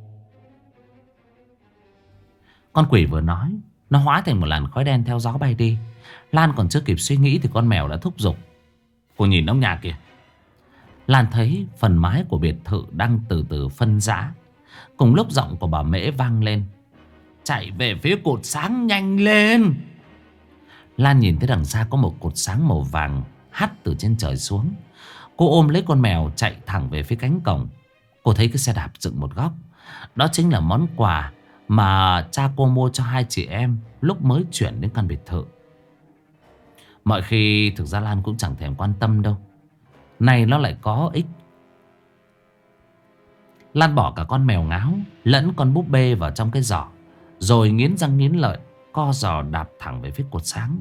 Con quỷ vừa nói, nó hóa thành một làn khói đen theo gió bay đi. Lan còn chưa kịp suy nghĩ thì con mèo đã thúc giục. Cô nhìn ông nhà kìa. Lan thấy phần mái của biệt thự đang từ từ phân rã. Cùng lúc giọng của bà Mễ vang lên. Chạy về phía cột sáng nhanh lên. Lan nhìn thấy đằng xa có một cột sáng màu vàng hắt từ trên trời xuống. Cô ôm lấy con mèo chạy thẳng về phía cánh cổng. Cô thấy cái xe đạp dựng một góc. Đó chính là món quà mà cha cô mua cho hai chị em lúc mới chuyển đến căn biệt thự. Mọi khi thực ra Lan cũng chẳng thèm quan tâm đâu. Này nó lại có ích. Lan bỏ cả con mèo ngáo lẫn con búp bê vào trong cái giỏ, rồi nghiến răng nghiến lợi co giò đạp thẳng về phía cột sáng.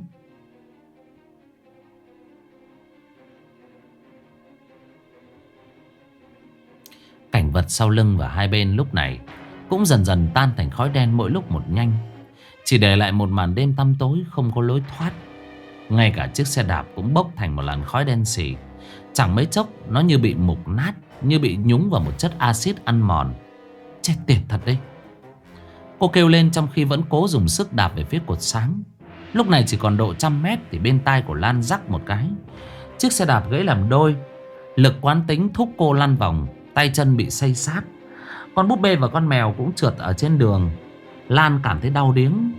Cảnh vật sau lưng và hai bên lúc này cũng dần dần tan thành khói đen mỗi lúc một nhanh, chỉ để lại một màn đêm tăm tối không có lối thoát. Ngay cả chiếc xe đạp cũng bốc thành một làn khói đen xì. Chẳng mấy chốc nó như bị mục nát, như bị nhúng vào một chất axit ăn mòn. Chết tiệt thật đấy. Cô kêu lên trong khi vẫn cố dùng sức đạp về phía cột sáng. Lúc này chỉ còn độ 100 mét thì bên tai của Lan rắc một cái. Chiếc xe đạp gãy làm đôi. Lực quán tính thúc cô lăn vòng, tay chân bị xây xát. Con búp bê và con mèo cũng trượt ở trên đường. Lan cảm thấy đau điếng.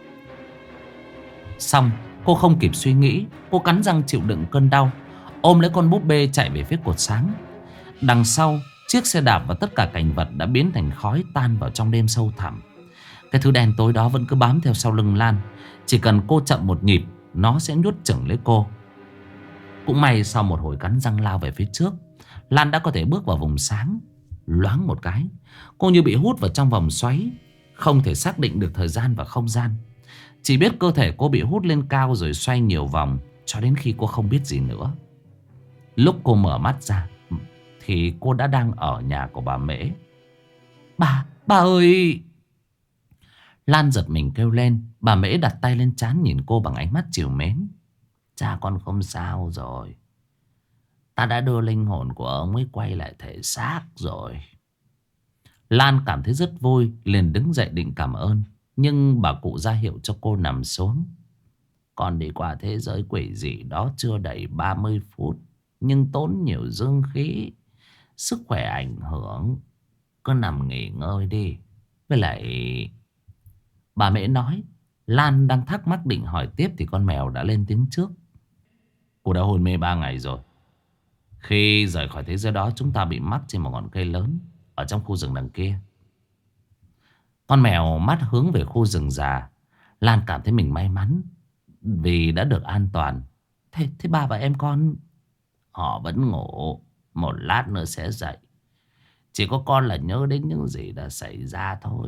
Xong cô không kịp suy nghĩ, cô cắn răng chịu đựng cơn đau, ôm lấy con búp bê chạy về phía cột sáng. Đằng sau, chiếc xe đạp và tất cả cảnh vật đã biến thành khói tan vào trong đêm sâu thẳm. Cái thứ đen tối đó vẫn cứ bám theo sau lưng Lan. Chỉ cần cô chậm một nhịp, nó sẽ nuốt chửng lấy cô. Cũng may sau một hồi cắn răng lao về phía trước, Lan đã có thể bước vào vùng sáng. Loáng một cái, cô như bị hút vào trong vòng xoáy, không thể xác định được thời gian và không gian. Chỉ biết cơ thể cô bị hút lên cao rồi xoay nhiều vòng cho đến khi cô không biết gì nữa. Lúc cô mở mắt ra thì cô đã đang ở nhà của bà Mễ. Bà ơi! Lan giật mình kêu lên. Bà Mễ đặt tay lên trán nhìn cô bằng ánh mắt trìu mến. Cha con không sao rồi. Ta đã đưa linh hồn của ông ấy quay lại thể xác rồi. Lan cảm thấy rất vui, liền đứng dậy định cảm ơn. Nhưng bà cụ ra hiệu cho cô nằm xuống. Con đi qua thế giới quỷ dị đó chưa đầy 30 phút, nhưng tốn nhiều dương khí, sức khỏe ảnh hưởng. Cứ nằm nghỉ ngơi đi. Với lại... Bà Mễ nói. Lan đang thắc mắc định hỏi tiếp thì con mèo đã lên tiếng trước. Cô đã hôn mê 3 ngày rồi. Khi rời khỏi thế giới đó, chúng ta bị mắc trên một ngọn cây lớn ở trong khu rừng đằng kia. Con mèo mắt hướng về khu rừng già. Lan cảm thấy mình may mắn vì đã được an toàn. Thế ba và em con? Họ vẫn ngủ, một lát nữa sẽ dậy. Chỉ có con là nhớ đến những gì đã xảy ra thôi.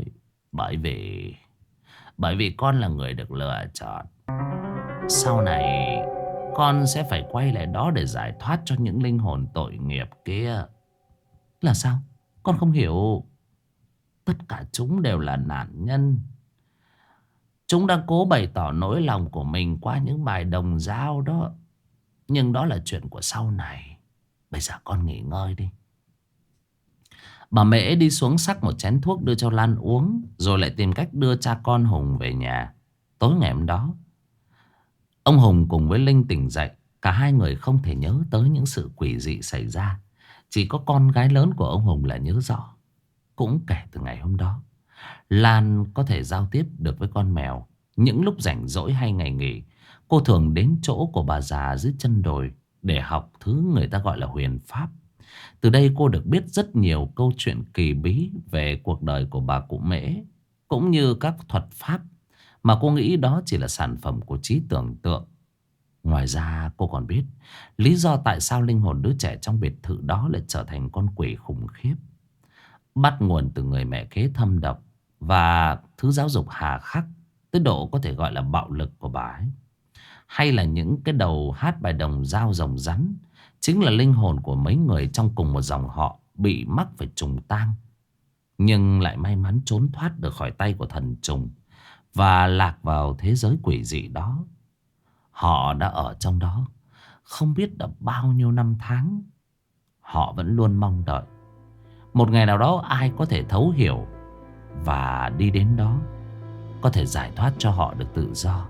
Bởi vì con là người được lựa chọn. Sau này con sẽ phải quay lại đó để giải thoát cho những linh hồn tội nghiệp kia. Là sao? Con không hiểu. Tất cả chúng đều là nạn nhân. Chúng đang cố bày tỏ nỗi lòng của mình qua những bài đồng dao đó. Nhưng đó là chuyện của sau này. Bây giờ con nghỉ ngơi đi. Bà Mễ đi xuống xắc một chén thuốc đưa cho Lan uống, rồi lại tìm cách đưa cha con Hùng về nhà. Tối ngày hôm đó, ông Hùng cùng với Linh tỉnh dậy. Cả hai người không thể nhớ tới những sự quỷ dị xảy ra. Chỉ có con gái lớn của ông Hùng là nhớ rõ. Cũng kể từ ngày hôm đó, Lan có thể giao tiếp được với con mèo. Những lúc rảnh rỗi hay ngày nghỉ, cô thường đến chỗ của bà già dưới chân đồi để học thứ người ta gọi là huyền pháp. Từ đây cô được biết rất nhiều câu chuyện kỳ bí về cuộc đời của bà cụ Mễ, cũng như các thuật pháp mà cô nghĩ đó chỉ là sản phẩm của trí tưởng tượng. Ngoài ra cô còn biết lý do tại sao linh hồn đứa trẻ trong biệt thự đó lại trở thành con quỷ khủng khiếp. Bắt nguồn từ người mẹ kế thâm độc và thứ giáo dục hà khắc tới độ có thể gọi là bạo lực của bà ấy. Hay là những cái đầu hát bài đồng dao rồng rắn chính là linh hồn của mấy người trong cùng một dòng họ bị mắc phải trùng tang, nhưng lại may mắn trốn thoát được khỏi tay của thần trùng và lạc vào thế giới quỷ dị đó. Họ đã ở trong đó không biết đã bao nhiêu năm tháng. Họ vẫn luôn mong đợi một ngày nào đó ai có thể thấu hiểu và đi đến đó, có thể giải thoát cho họ được tự do.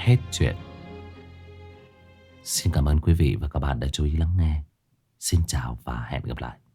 hết chuyện. Xin cảm ơn quý vị và các bạn đã chú ý lắng nghe. Xin chào và hẹn gặp lại.